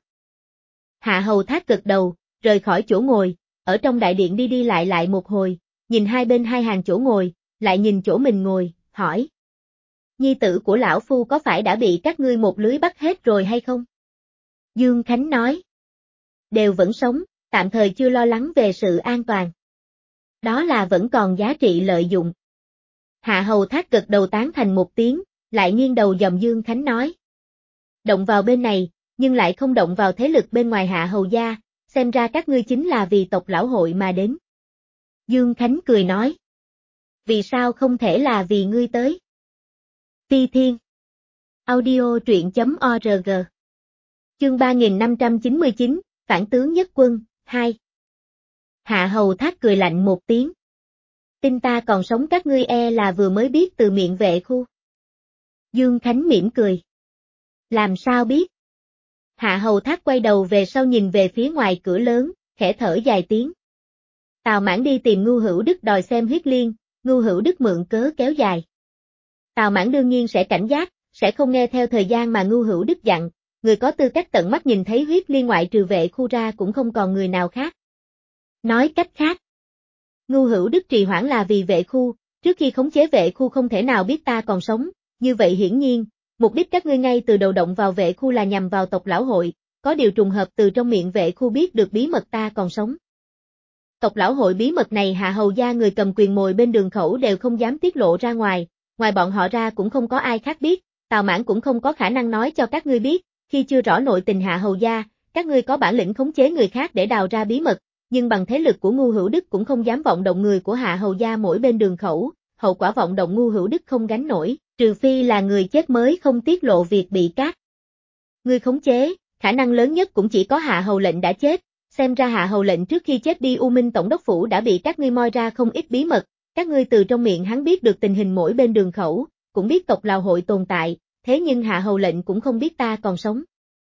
Hạ hầu thác gật đầu, rời khỏi chỗ ngồi, ở trong đại điện đi đi lại lại một hồi, nhìn hai bên hai hàng chỗ ngồi, lại nhìn chỗ mình ngồi, hỏi. Nhi tử của lão phu có phải đã bị các ngươi một lưới bắt hết rồi hay không? Dương Khánh nói. Đều vẫn sống, tạm thời chưa lo lắng về sự an toàn. Đó là vẫn còn giá trị lợi dụng. Hạ hầu thác gật đầu tán thành một tiếng, lại nghiêng đầu dòm Dương Khánh nói. Động vào bên này, nhưng lại không động vào thế lực bên ngoài Hạ hầu gia, xem ra các ngươi chính là vì tộc lão hội mà đến. Dương Khánh cười nói. Vì sao không thể là vì ngươi tới? Phi Thiên. Audio truyện.org. Chương ba nghìn năm trăm chín mươi chín, Phản tướng nhất quân, hai. Hạ hầu thác cười lạnh một tiếng. Tin ta còn sống các ngươi e là vừa mới biết từ miệng vệ khu. Dương Khánh mỉm cười. Làm sao biết? Hạ hầu thác quay đầu về sau nhìn về phía ngoài cửa lớn, khẽ thở dài tiếng. Tào Mãn đi tìm Ngưu Hữu Đức đòi xem huyết liên, Ngưu Hữu Đức mượn cớ kéo dài. Tào Mãn đương nhiên sẽ cảnh giác, sẽ không nghe theo thời gian mà Ngưu Hữu Đức dặn, người có tư cách tận mắt nhìn thấy huyết liên ngoại trừ vệ khu ra cũng không còn người nào khác. Nói cách khác, Ngưu Hữu Đức trì hoãn là vì vệ khu, trước khi khống chế vệ khu không thể nào biết ta còn sống, như vậy hiển nhiên, mục đích các ngươi ngay từ đầu động vào vệ khu là nhằm vào tộc lão hội, có điều trùng hợp từ trong miệng vệ khu biết được bí mật ta còn sống. Tộc lão hội bí mật này Hạ hầu gia người cầm quyền mồi bên đường khẩu đều không dám tiết lộ ra ngoài, ngoài bọn họ ra cũng không có ai khác biết, Tào Mãn cũng không có khả năng nói cho các ngươi biết, khi chưa rõ nội tình Hạ hầu gia, các ngươi có bản lĩnh khống chế người khác để đào ra bí mật, nhưng bằng thế lực của Ngưu Hữu Đức cũng không dám vọng động người của Hạ hầu gia mỗi bên đường khẩu, hậu quả vọng động Ngưu Hữu Đức không gánh nổi, trừ phi là người chết mới không tiết lộ việc bị cát. Ngươi khống chế, khả năng lớn nhất cũng chỉ có Hạ hầu lệnh đã chết, xem ra Hạ hầu lệnh trước khi chết đi U Minh tổng đốc phủ đã bị các ngươi moi ra không ít bí mật, các ngươi từ trong miệng hắn biết được tình hình mỗi bên đường khẩu, cũng biết tộc lão hội tồn tại, thế nhưng Hạ hầu lệnh cũng không biết ta còn sống.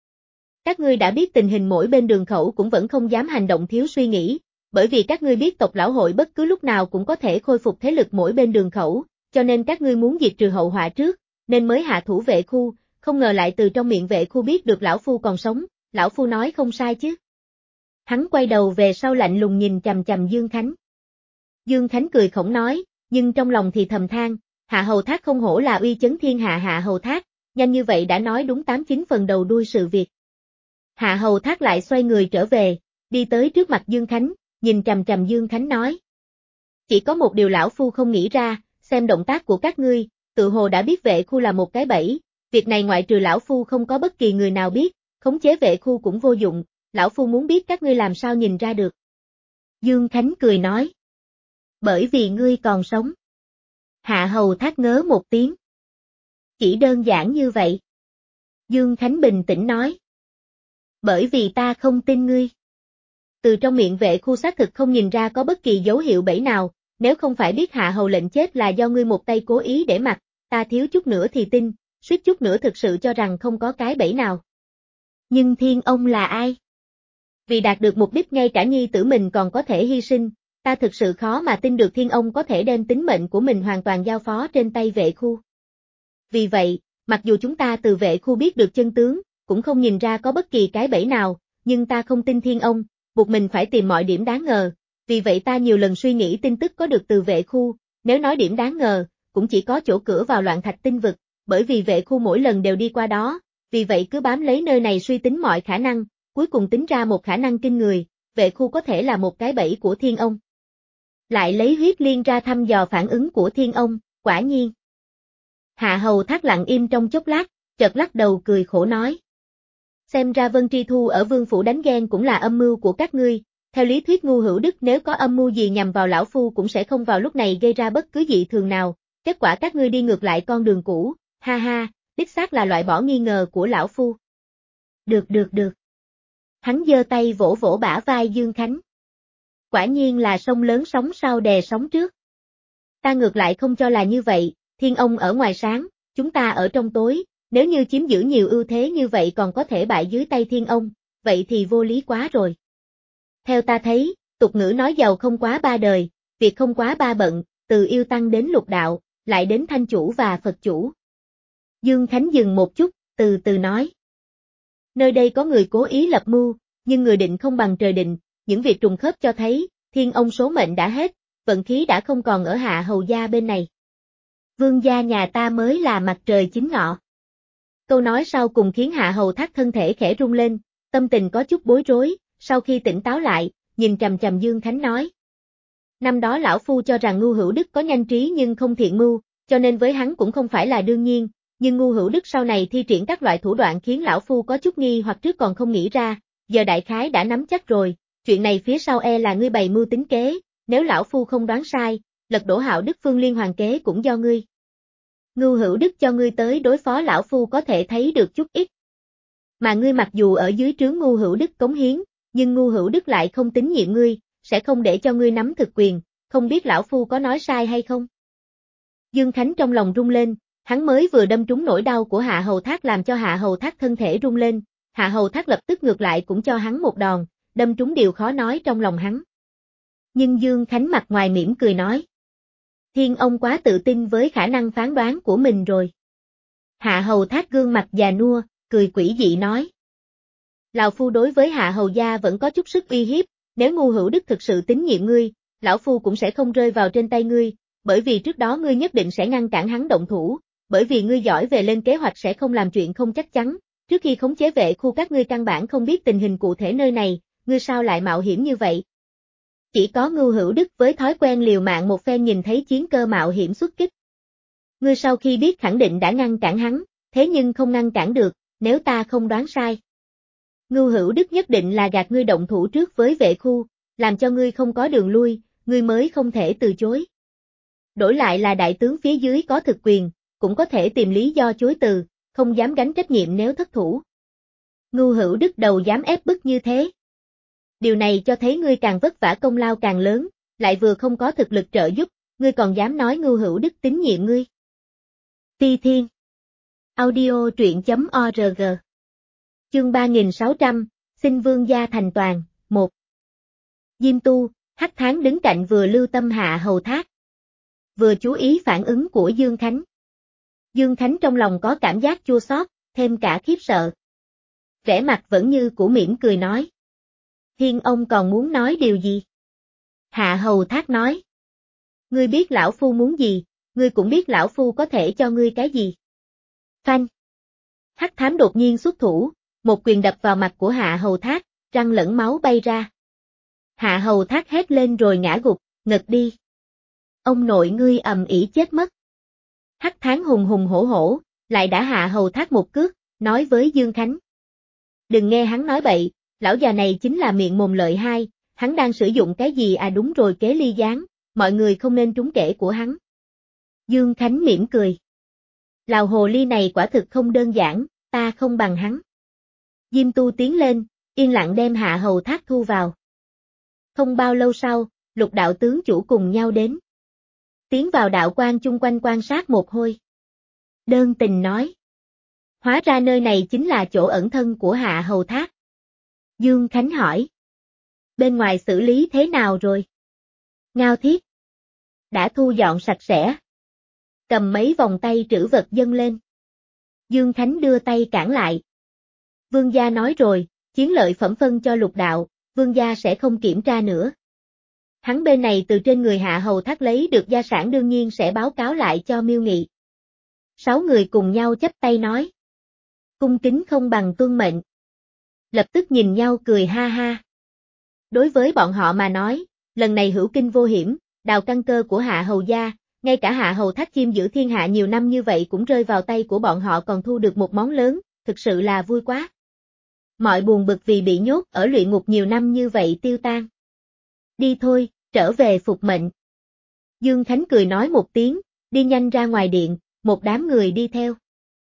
Các ngươi đã biết tình hình mỗi bên đường khẩu cũng vẫn không dám hành động thiếu suy nghĩ, bởi vì các ngươi biết tộc lão hội bất cứ lúc nào cũng có thể khôi phục thế lực mỗi bên đường khẩu, cho nên các ngươi muốn diệt trừ hậu họa trước, nên mới hạ thủ vệ khu, không ngờ lại từ trong miệng vệ khu biết được lão phu còn sống, lão phu nói không sai chứ. Hắn quay đầu về sau lạnh lùng nhìn chằm chằm Dương Khánh. Dương Khánh cười khổng nói, nhưng trong lòng thì thầm than, Hạ hầu thác không hổ là uy chấn thiên hạ Hạ hầu thác, nhanh như vậy đã nói đúng tám chín phần đầu đuôi sự việc. Hạ hầu thác lại xoay người trở về, đi tới trước mặt Dương Khánh, nhìn chằm chằm Dương Khánh nói. Chỉ có một điều lão phu không nghĩ ra, xem động tác của các ngươi, tự hồ đã biết vệ khu là một cái bẫy, việc này ngoại trừ lão phu không có bất kỳ người nào biết, khống chế vệ khu cũng vô dụng, lão phu muốn biết các ngươi làm sao nhìn ra được. Dương Khánh cười nói. Bởi vì ngươi còn sống. Hạ hầu thác ngớ một tiếng. Chỉ đơn giản như vậy. Dương Khánh bình tĩnh nói. Bởi vì ta không tin ngươi. Từ trong miệng vệ khu xác thực không nhìn ra có bất kỳ dấu hiệu bẫy nào, nếu không phải biết Hạ hầu lệnh chết là do ngươi một tay cố ý để mặc, ta thiếu chút nữa thì tin, suýt chút nữa thực sự cho rằng không có cái bẫy nào. Nhưng Thiên ông là ai? Vì đạt được mục đích ngay cả nhi tử mình còn có thể hy sinh, ta thực sự khó mà tin được Thiên ông có thể đem tính mệnh của mình hoàn toàn giao phó trên tay vệ khu. Vì vậy, mặc dù chúng ta từ vệ khu biết được chân tướng, cũng không nhìn ra có bất kỳ cái bẫy nào, nhưng ta không tin Thiên ông, buộc mình phải tìm mọi điểm đáng ngờ, vì vậy ta nhiều lần suy nghĩ tin tức có được từ vệ khu, nếu nói điểm đáng ngờ, cũng chỉ có chỗ cửa vào Loạn Thạch Tinh Vực, bởi vì vệ khu mỗi lần đều đi qua đó, vì vậy cứ bám lấy nơi này suy tính mọi khả năng, cuối cùng tính ra một khả năng kinh người, vệ khu có thể là một cái bẫy của Thiên Ông. Lại lấy huyết liên ra thăm dò phản ứng của Thiên Ông, quả nhiên. Hạ Hầu Thác lặng im trong chốc lát, chợt lắc đầu cười khổ nói. Xem ra Vân Tri Thu ở Vương Phủ đánh ghen cũng là âm mưu của các ngươi, theo lý thuyết Ngu Hữu Đức nếu có âm mưu gì nhằm vào lão phu cũng sẽ không vào lúc này gây ra bất cứ dị thường nào, kết quả các ngươi đi ngược lại con đường cũ, ha ha, đích xác là loại bỏ nghi ngờ của lão phu. Được được được. Hắn giơ tay vỗ vỗ bả vai Dương Khánh. Quả nhiên là sông lớn sóng sau đè sóng trước. Ta ngược lại không cho là như vậy, Thiên Ông ở ngoài sáng, chúng ta ở trong tối, nếu như chiếm giữ nhiều ưu thế như vậy còn có thể bại dưới tay Thiên Ông, vậy thì vô lý quá rồi. Theo ta thấy, tục ngữ nói giàu không quá ba đời, việc không quá ba bận, từ yêu tăng đến lục đạo, lại đến thanh chủ và Phật chủ. Dương Khánh dừng một chút, từ từ nói. Nơi đây có người cố ý lập mưu, nhưng người định không bằng trời định, những việc trùng khớp cho thấy, Thiên Ông số mệnh đã hết, vận khí đã không còn ở Hạ Hầu gia bên này. Vương gia nhà ta mới là mặt trời chính ngọ. Câu nói sau cùng khiến Hạ Hầu Thác thân thể khẽ rung lên, tâm tình có chút bối rối, sau khi tỉnh táo lại, nhìn trầm trầm Dương Khánh nói. Năm đó lão phu cho rằng Ngu Hữu Đức có nhanh trí nhưng không thiện mưu, cho nên với hắn cũng không phải là đương nhiên, nhưng Ngu Hữu Đức sau này thi triển các loại thủ đoạn khiến lão phu có chút nghi hoặc trước còn không nghĩ ra, giờ đại khái đã nắm chắc rồi, chuyện này phía sau e là ngươi bày mưu tính kế, nếu lão phu không đoán sai, lật đổ Hạo Đức Phương Liên Hoàng kế cũng do ngươi. Ngu Hữu Đức cho ngươi tới đối phó lão phu có thể thấy được chút ít. Mà ngươi mặc dù ở dưới trướng Ngu Hữu Đức cống hiến, nhưng Ngu Hữu Đức lại không tín nhiệm ngươi, sẽ không để cho ngươi nắm thực quyền, không biết lão phu có nói sai hay không? Dương Khánh trong lòng rung lên, hắn mới vừa đâm trúng nỗi đau của Hạ Hầu Thác làm cho Hạ Hầu Thác thân thể rung lên, Hạ Hầu Thác lập tức ngược lại cũng cho hắn một đòn, đâm trúng điều khó nói trong lòng hắn. Nhưng Dương Khánh mặt ngoài mỉm cười nói. Thiên Ông quá tự tin với khả năng phán đoán của mình rồi. Hạ Hầu Thác gương mặt già nua, cười quỷ dị nói. Lão phu đối với Hạ Hầu gia vẫn có chút sức uy hiếp, nếu Ngu Hữu Đức thực sự tín nhiệm ngươi, lão phu cũng sẽ không rơi vào trên tay ngươi, bởi vì trước đó ngươi nhất định sẽ ngăn cản hắn động thủ, bởi vì ngươi giỏi về lên kế hoạch sẽ không làm chuyện không chắc chắn, trước khi khống chế vệ khu các ngươi căn bản không biết tình hình cụ thể nơi này, ngươi sao lại mạo hiểm như vậy? Chỉ có Ngu Hữu Đức với thói quen liều mạng một phen nhìn thấy chiến cơ mạo hiểm xuất kích. Ngươi sau khi biết khẳng định đã ngăn cản hắn, thế nhưng không ngăn cản được, nếu ta không đoán sai. Ngu Hữu Đức nhất định là gạt ngươi động thủ trước với vệ khu, làm cho ngươi không có đường lui, ngươi mới không thể từ chối. Đổi lại là đại tướng phía dưới có thực quyền, cũng có thể tìm lý do chối từ, không dám gánh trách nhiệm nếu thất thủ. Ngu Hữu Đức đầu dám ép bức như thế. Điều này cho thấy ngươi càng vất vả công lao càng lớn, lại vừa không có thực lực trợ giúp, ngươi còn dám nói Ngu Hữu Đức tín nhiệm ngươi. Ti Thiên Audio truyện chấm org Chương ba nghìn sáu trăm, xin vương gia thành toàn, một. Diêm Tu, Hắc Tháng đứng cạnh vừa lưu tâm Hạ Hầu Thác, vừa chú ý phản ứng của Dương Khánh. Dương Khánh trong lòng có cảm giác chua xót, thêm cả khiếp sợ. Vẻ mặt vẫn như cũ mỉm cười nói. Thiên Ông còn muốn nói điều gì? Hạ Hầu Thác nói. Ngươi biết lão phu muốn gì, ngươi cũng biết lão phu có thể cho ngươi cái gì. Phanh. Hắc Thám đột nhiên xuất thủ, một quyền đập vào mặt của Hạ Hầu Thác, răng lẫn máu bay ra. Hạ Hầu Thác hét lên rồi ngã gục, ngất đi. Ông nội ngươi ầm ĩ chết mất. Hắc Thám hùng hùng hổ hổ, lại đã Hạ Hầu Thác một cước, nói với Dương Khánh. Đừng nghe hắn nói bậy, lão già này chính là miệng mồm lợi hai, hắn đang sử dụng cái gì à đúng rồi kế ly gián, mọi người không nên trúng kể của hắn. Dương Khánh mỉm cười. Lào hồ ly này quả thực không đơn giản, ta không bằng hắn. Diêm Tu tiến lên, yên lặng đem Hạ Hầu Thác thu vào. Không bao lâu sau, Lục đạo tướng chủ cùng nhau đến. Tiến vào đạo quan chung quanh quan sát một hồi. Đơn tình nói. Hóa ra nơi này chính là chỗ ẩn thân của Hạ Hầu Thác. Dương Khánh hỏi. Bên ngoài xử lý thế nào rồi? Ngao Thiết. Đã thu dọn sạch sẽ. Cầm mấy vòng tay trữ vật dâng lên. Dương Khánh đưa tay cản lại. Vương gia nói rồi, chiến lợi phẩm phân cho Lục đạo, vương gia sẽ không kiểm tra nữa. Hắn bên này từ trên người Hạ Hầu Thác lấy được gia sản đương nhiên sẽ báo cáo lại cho Miêu Nghị. Sáu người cùng nhau chắp tay nói. Cung kính không bằng tuân mệnh. Lập tức nhìn nhau cười ha ha. Đối với bọn họ mà nói, lần này hữu kinh vô hiểm, đào căn cơ của Hạ Hầu gia, ngay cả Hạ Hầu Thác chiêm giữ thiên hạ nhiều năm như vậy cũng rơi vào tay của bọn họ còn thu được một món lớn, thực sự là vui quá. Mọi buồn bực vì bị nhốt ở luyện ngục nhiều năm như vậy tiêu tan. Đi thôi, trở về phục mệnh. Dương Khánh cười nói một tiếng, đi nhanh ra ngoài điện, một đám người đi theo.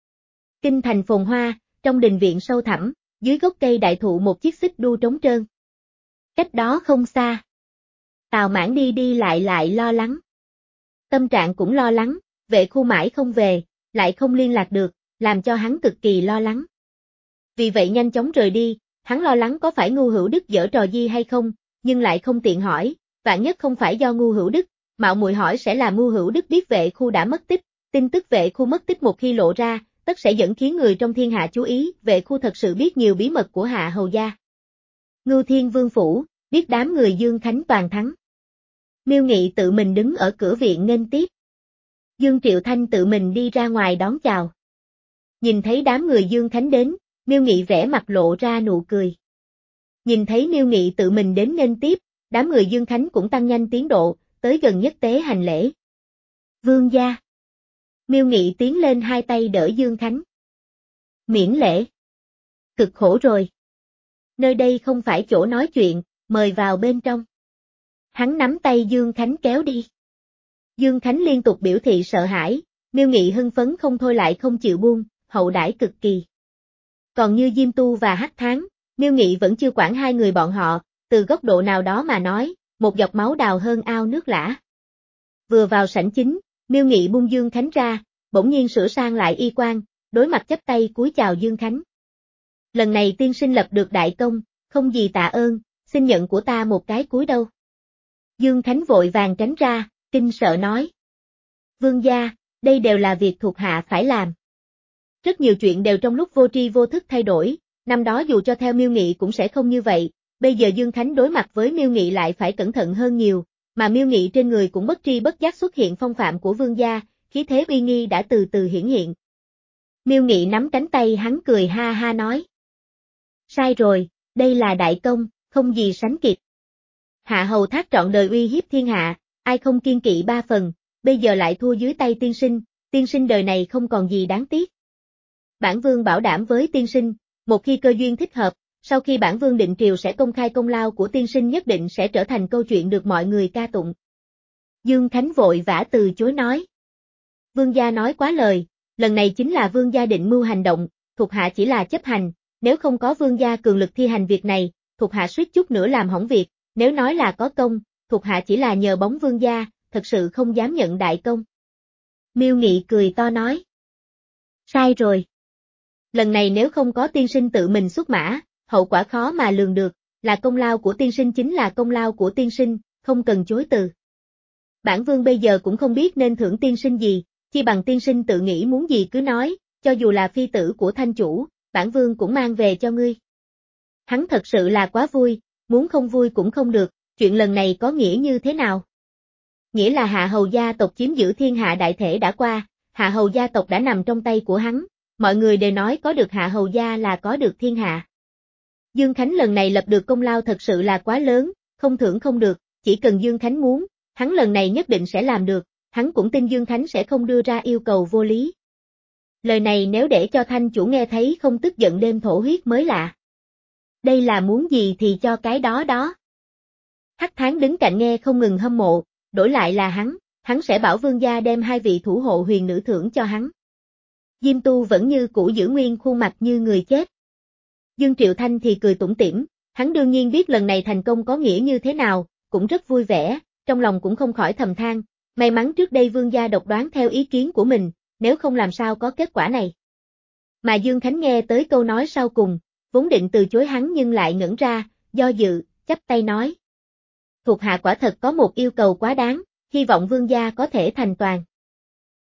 Kinh thành phồn hoa, trong đình viện sâu thẳm, dưới gốc cây đại thụ một chiếc xích đu trống trơn. Cách đó không xa. Tào Mãn đi đi lại lại lo lắng. Tâm trạng cũng lo lắng, vệ khu mãi không về, lại không liên lạc được, làm cho hắn cực kỳ lo lắng. Vì vậy nhanh chóng rời đi, hắn lo lắng có phải Ngu Hữu Đức giở trò gì hay không, nhưng lại không tiện hỏi, vạn nhất không phải do Ngu Hữu Đức, mạo muội hỏi sẽ là Ngu Hữu Đức biết vệ khu đã mất tích, tin tức vệ khu mất tích một khi lộ ra, tất sẽ dẫn khiến người trong thiên hạ chú ý, vệ khu thật sự biết nhiều bí mật của Hạ Hầu gia. Ngưu Thiên Vương phủ, biết đám người Dương Khánh toàn thắng. Miêu Nghị tự mình đứng ở cửa viện nghênh tiếp. Dương Triệu Thanh tự mình đi ra ngoài đón chào. Nhìn thấy đám người Dương Khánh đến, Miêu Nghị vẻ mặt lộ ra nụ cười. Nhìn thấy Miêu Nghị tự mình đến nghênh tiếp, đám người Dương Khánh cũng tăng nhanh tiến độ, tới gần nhất tế hành lễ. Vương gia. Miêu Nghị tiến lên hai tay đỡ Dương Khánh. Miễn lễ. Cực khổ rồi. Nơi đây không phải chỗ nói chuyện, mời vào bên trong. Hắn nắm tay Dương Khánh kéo đi. Dương Khánh liên tục biểu thị sợ hãi, Miêu Nghị hưng phấn không thôi lại không chịu buông, hậu đãi cực kỳ. Còn như Diêm Tu và Hắc Tháng, Miêu Nghị vẫn chưa quản hai người bọn họ, từ góc độ nào đó mà nói, một giọt máu đào hơn ao nước lã. Vừa vào sảnh chính, Miêu Nghị buông Dương Khánh ra, bỗng nhiên sửa sang lại y quan, đối mặt chắp tay cúi chào Dương Khánh. Lần này tiên sinh lập được đại công, không gì tạ ơn, xin nhận của ta một cái cúi đâu. Dương Khánh vội vàng tránh ra, kinh sợ nói. Vương gia, đây đều là việc thuộc hạ phải làm. Rất nhiều chuyện đều trong lúc vô tri vô thức thay đổi, năm đó dù cho theo Miêu Nghị cũng sẽ không như vậy, bây giờ Dương Khánh đối mặt với Miêu Nghị lại phải cẩn thận hơn nhiều, mà Miêu Nghị trên người cũng bất tri bất giác xuất hiện phong phạm của vương gia, khí thế uy nghi đã từ từ hiển hiện. Miêu Nghị nắm cánh tay hắn cười ha ha nói. Sai rồi, đây là đại công, không gì sánh kịp. Hạ Hầu Thác trọn đời uy hiếp thiên hạ, ai không kiên kỵ ba phần, bây giờ lại thua dưới tay tiên sinh, tiên sinh đời này không còn gì đáng tiếc. Bản vương bảo đảm với tiên sinh, một khi cơ duyên thích hợp, sau khi bản vương định triều sẽ công khai công lao của tiên sinh nhất định sẽ trở thành câu chuyện được mọi người ca tụng. Dương Khánh vội vã từ chối nói. Vương gia nói quá lời, lần này chính là vương gia định mưu hành động, thuộc hạ chỉ là chấp hành, nếu không có vương gia cường lực thi hành việc này, thuộc hạ suýt chút nữa làm hỏng việc, nếu nói là có công, thuộc hạ chỉ là nhờ bóng vương gia, thật sự không dám nhận đại công. Miêu Nghị cười to nói. Sai rồi. Lần này nếu không có tiên sinh tự mình xuất mã, hậu quả khó mà lường được, là công lao của tiên sinh chính là công lao của tiên sinh, không cần chối từ. Bản vương bây giờ cũng không biết nên thưởng tiên sinh gì, chi bằng tiên sinh tự nghĩ muốn gì cứ nói, cho dù là phi tử của thanh chủ, bản vương cũng mang về cho ngươi. Hắn thật sự là quá vui, muốn không vui cũng không được, chuyện lần này có nghĩa như thế nào? Nghĩa là Hạ Hầu gia tộc chiếm giữ thiên hạ đại thể đã qua, Hạ Hầu gia tộc đã nằm trong tay của hắn, mọi người đều nói có được Hạ Hầu gia là có được thiên hạ. Dương Khánh lần này lập được công lao thật sự là quá lớn, không thưởng không được, chỉ cần Dương Khánh muốn, hắn lần này nhất định sẽ làm được, hắn cũng tin Dương Khánh sẽ không đưa ra yêu cầu vô lý. Lời này nếu để cho thanh chủ nghe thấy không tức giận đêm thổ huyết mới lạ. Đây là muốn gì thì cho cái đó đó. Hắc Tháng đứng cạnh nghe không ngừng hâm mộ, đổi lại là hắn, hắn sẽ bảo vương gia đem hai vị thủ hộ huyền nữ thưởng cho hắn. Diêm Tu vẫn như cũ giữ nguyên khuôn mặt như người chết. Dương Triệu Thanh thì cười tủm tỉm, hắn đương nhiên biết lần này thành công có nghĩa như thế nào, cũng rất vui vẻ, trong lòng cũng không khỏi thầm than, may mắn trước đây vương gia độc đoán theo ý kiến của mình, nếu không làm sao có kết quả này. Mà Dương Khánh nghe tới câu nói sau cùng, vốn định từ chối hắn nhưng lại ngẩn ra, do dự, chắp tay nói. Thuộc hạ quả thật có một yêu cầu quá đáng, hy vọng vương gia có thể thành toàn.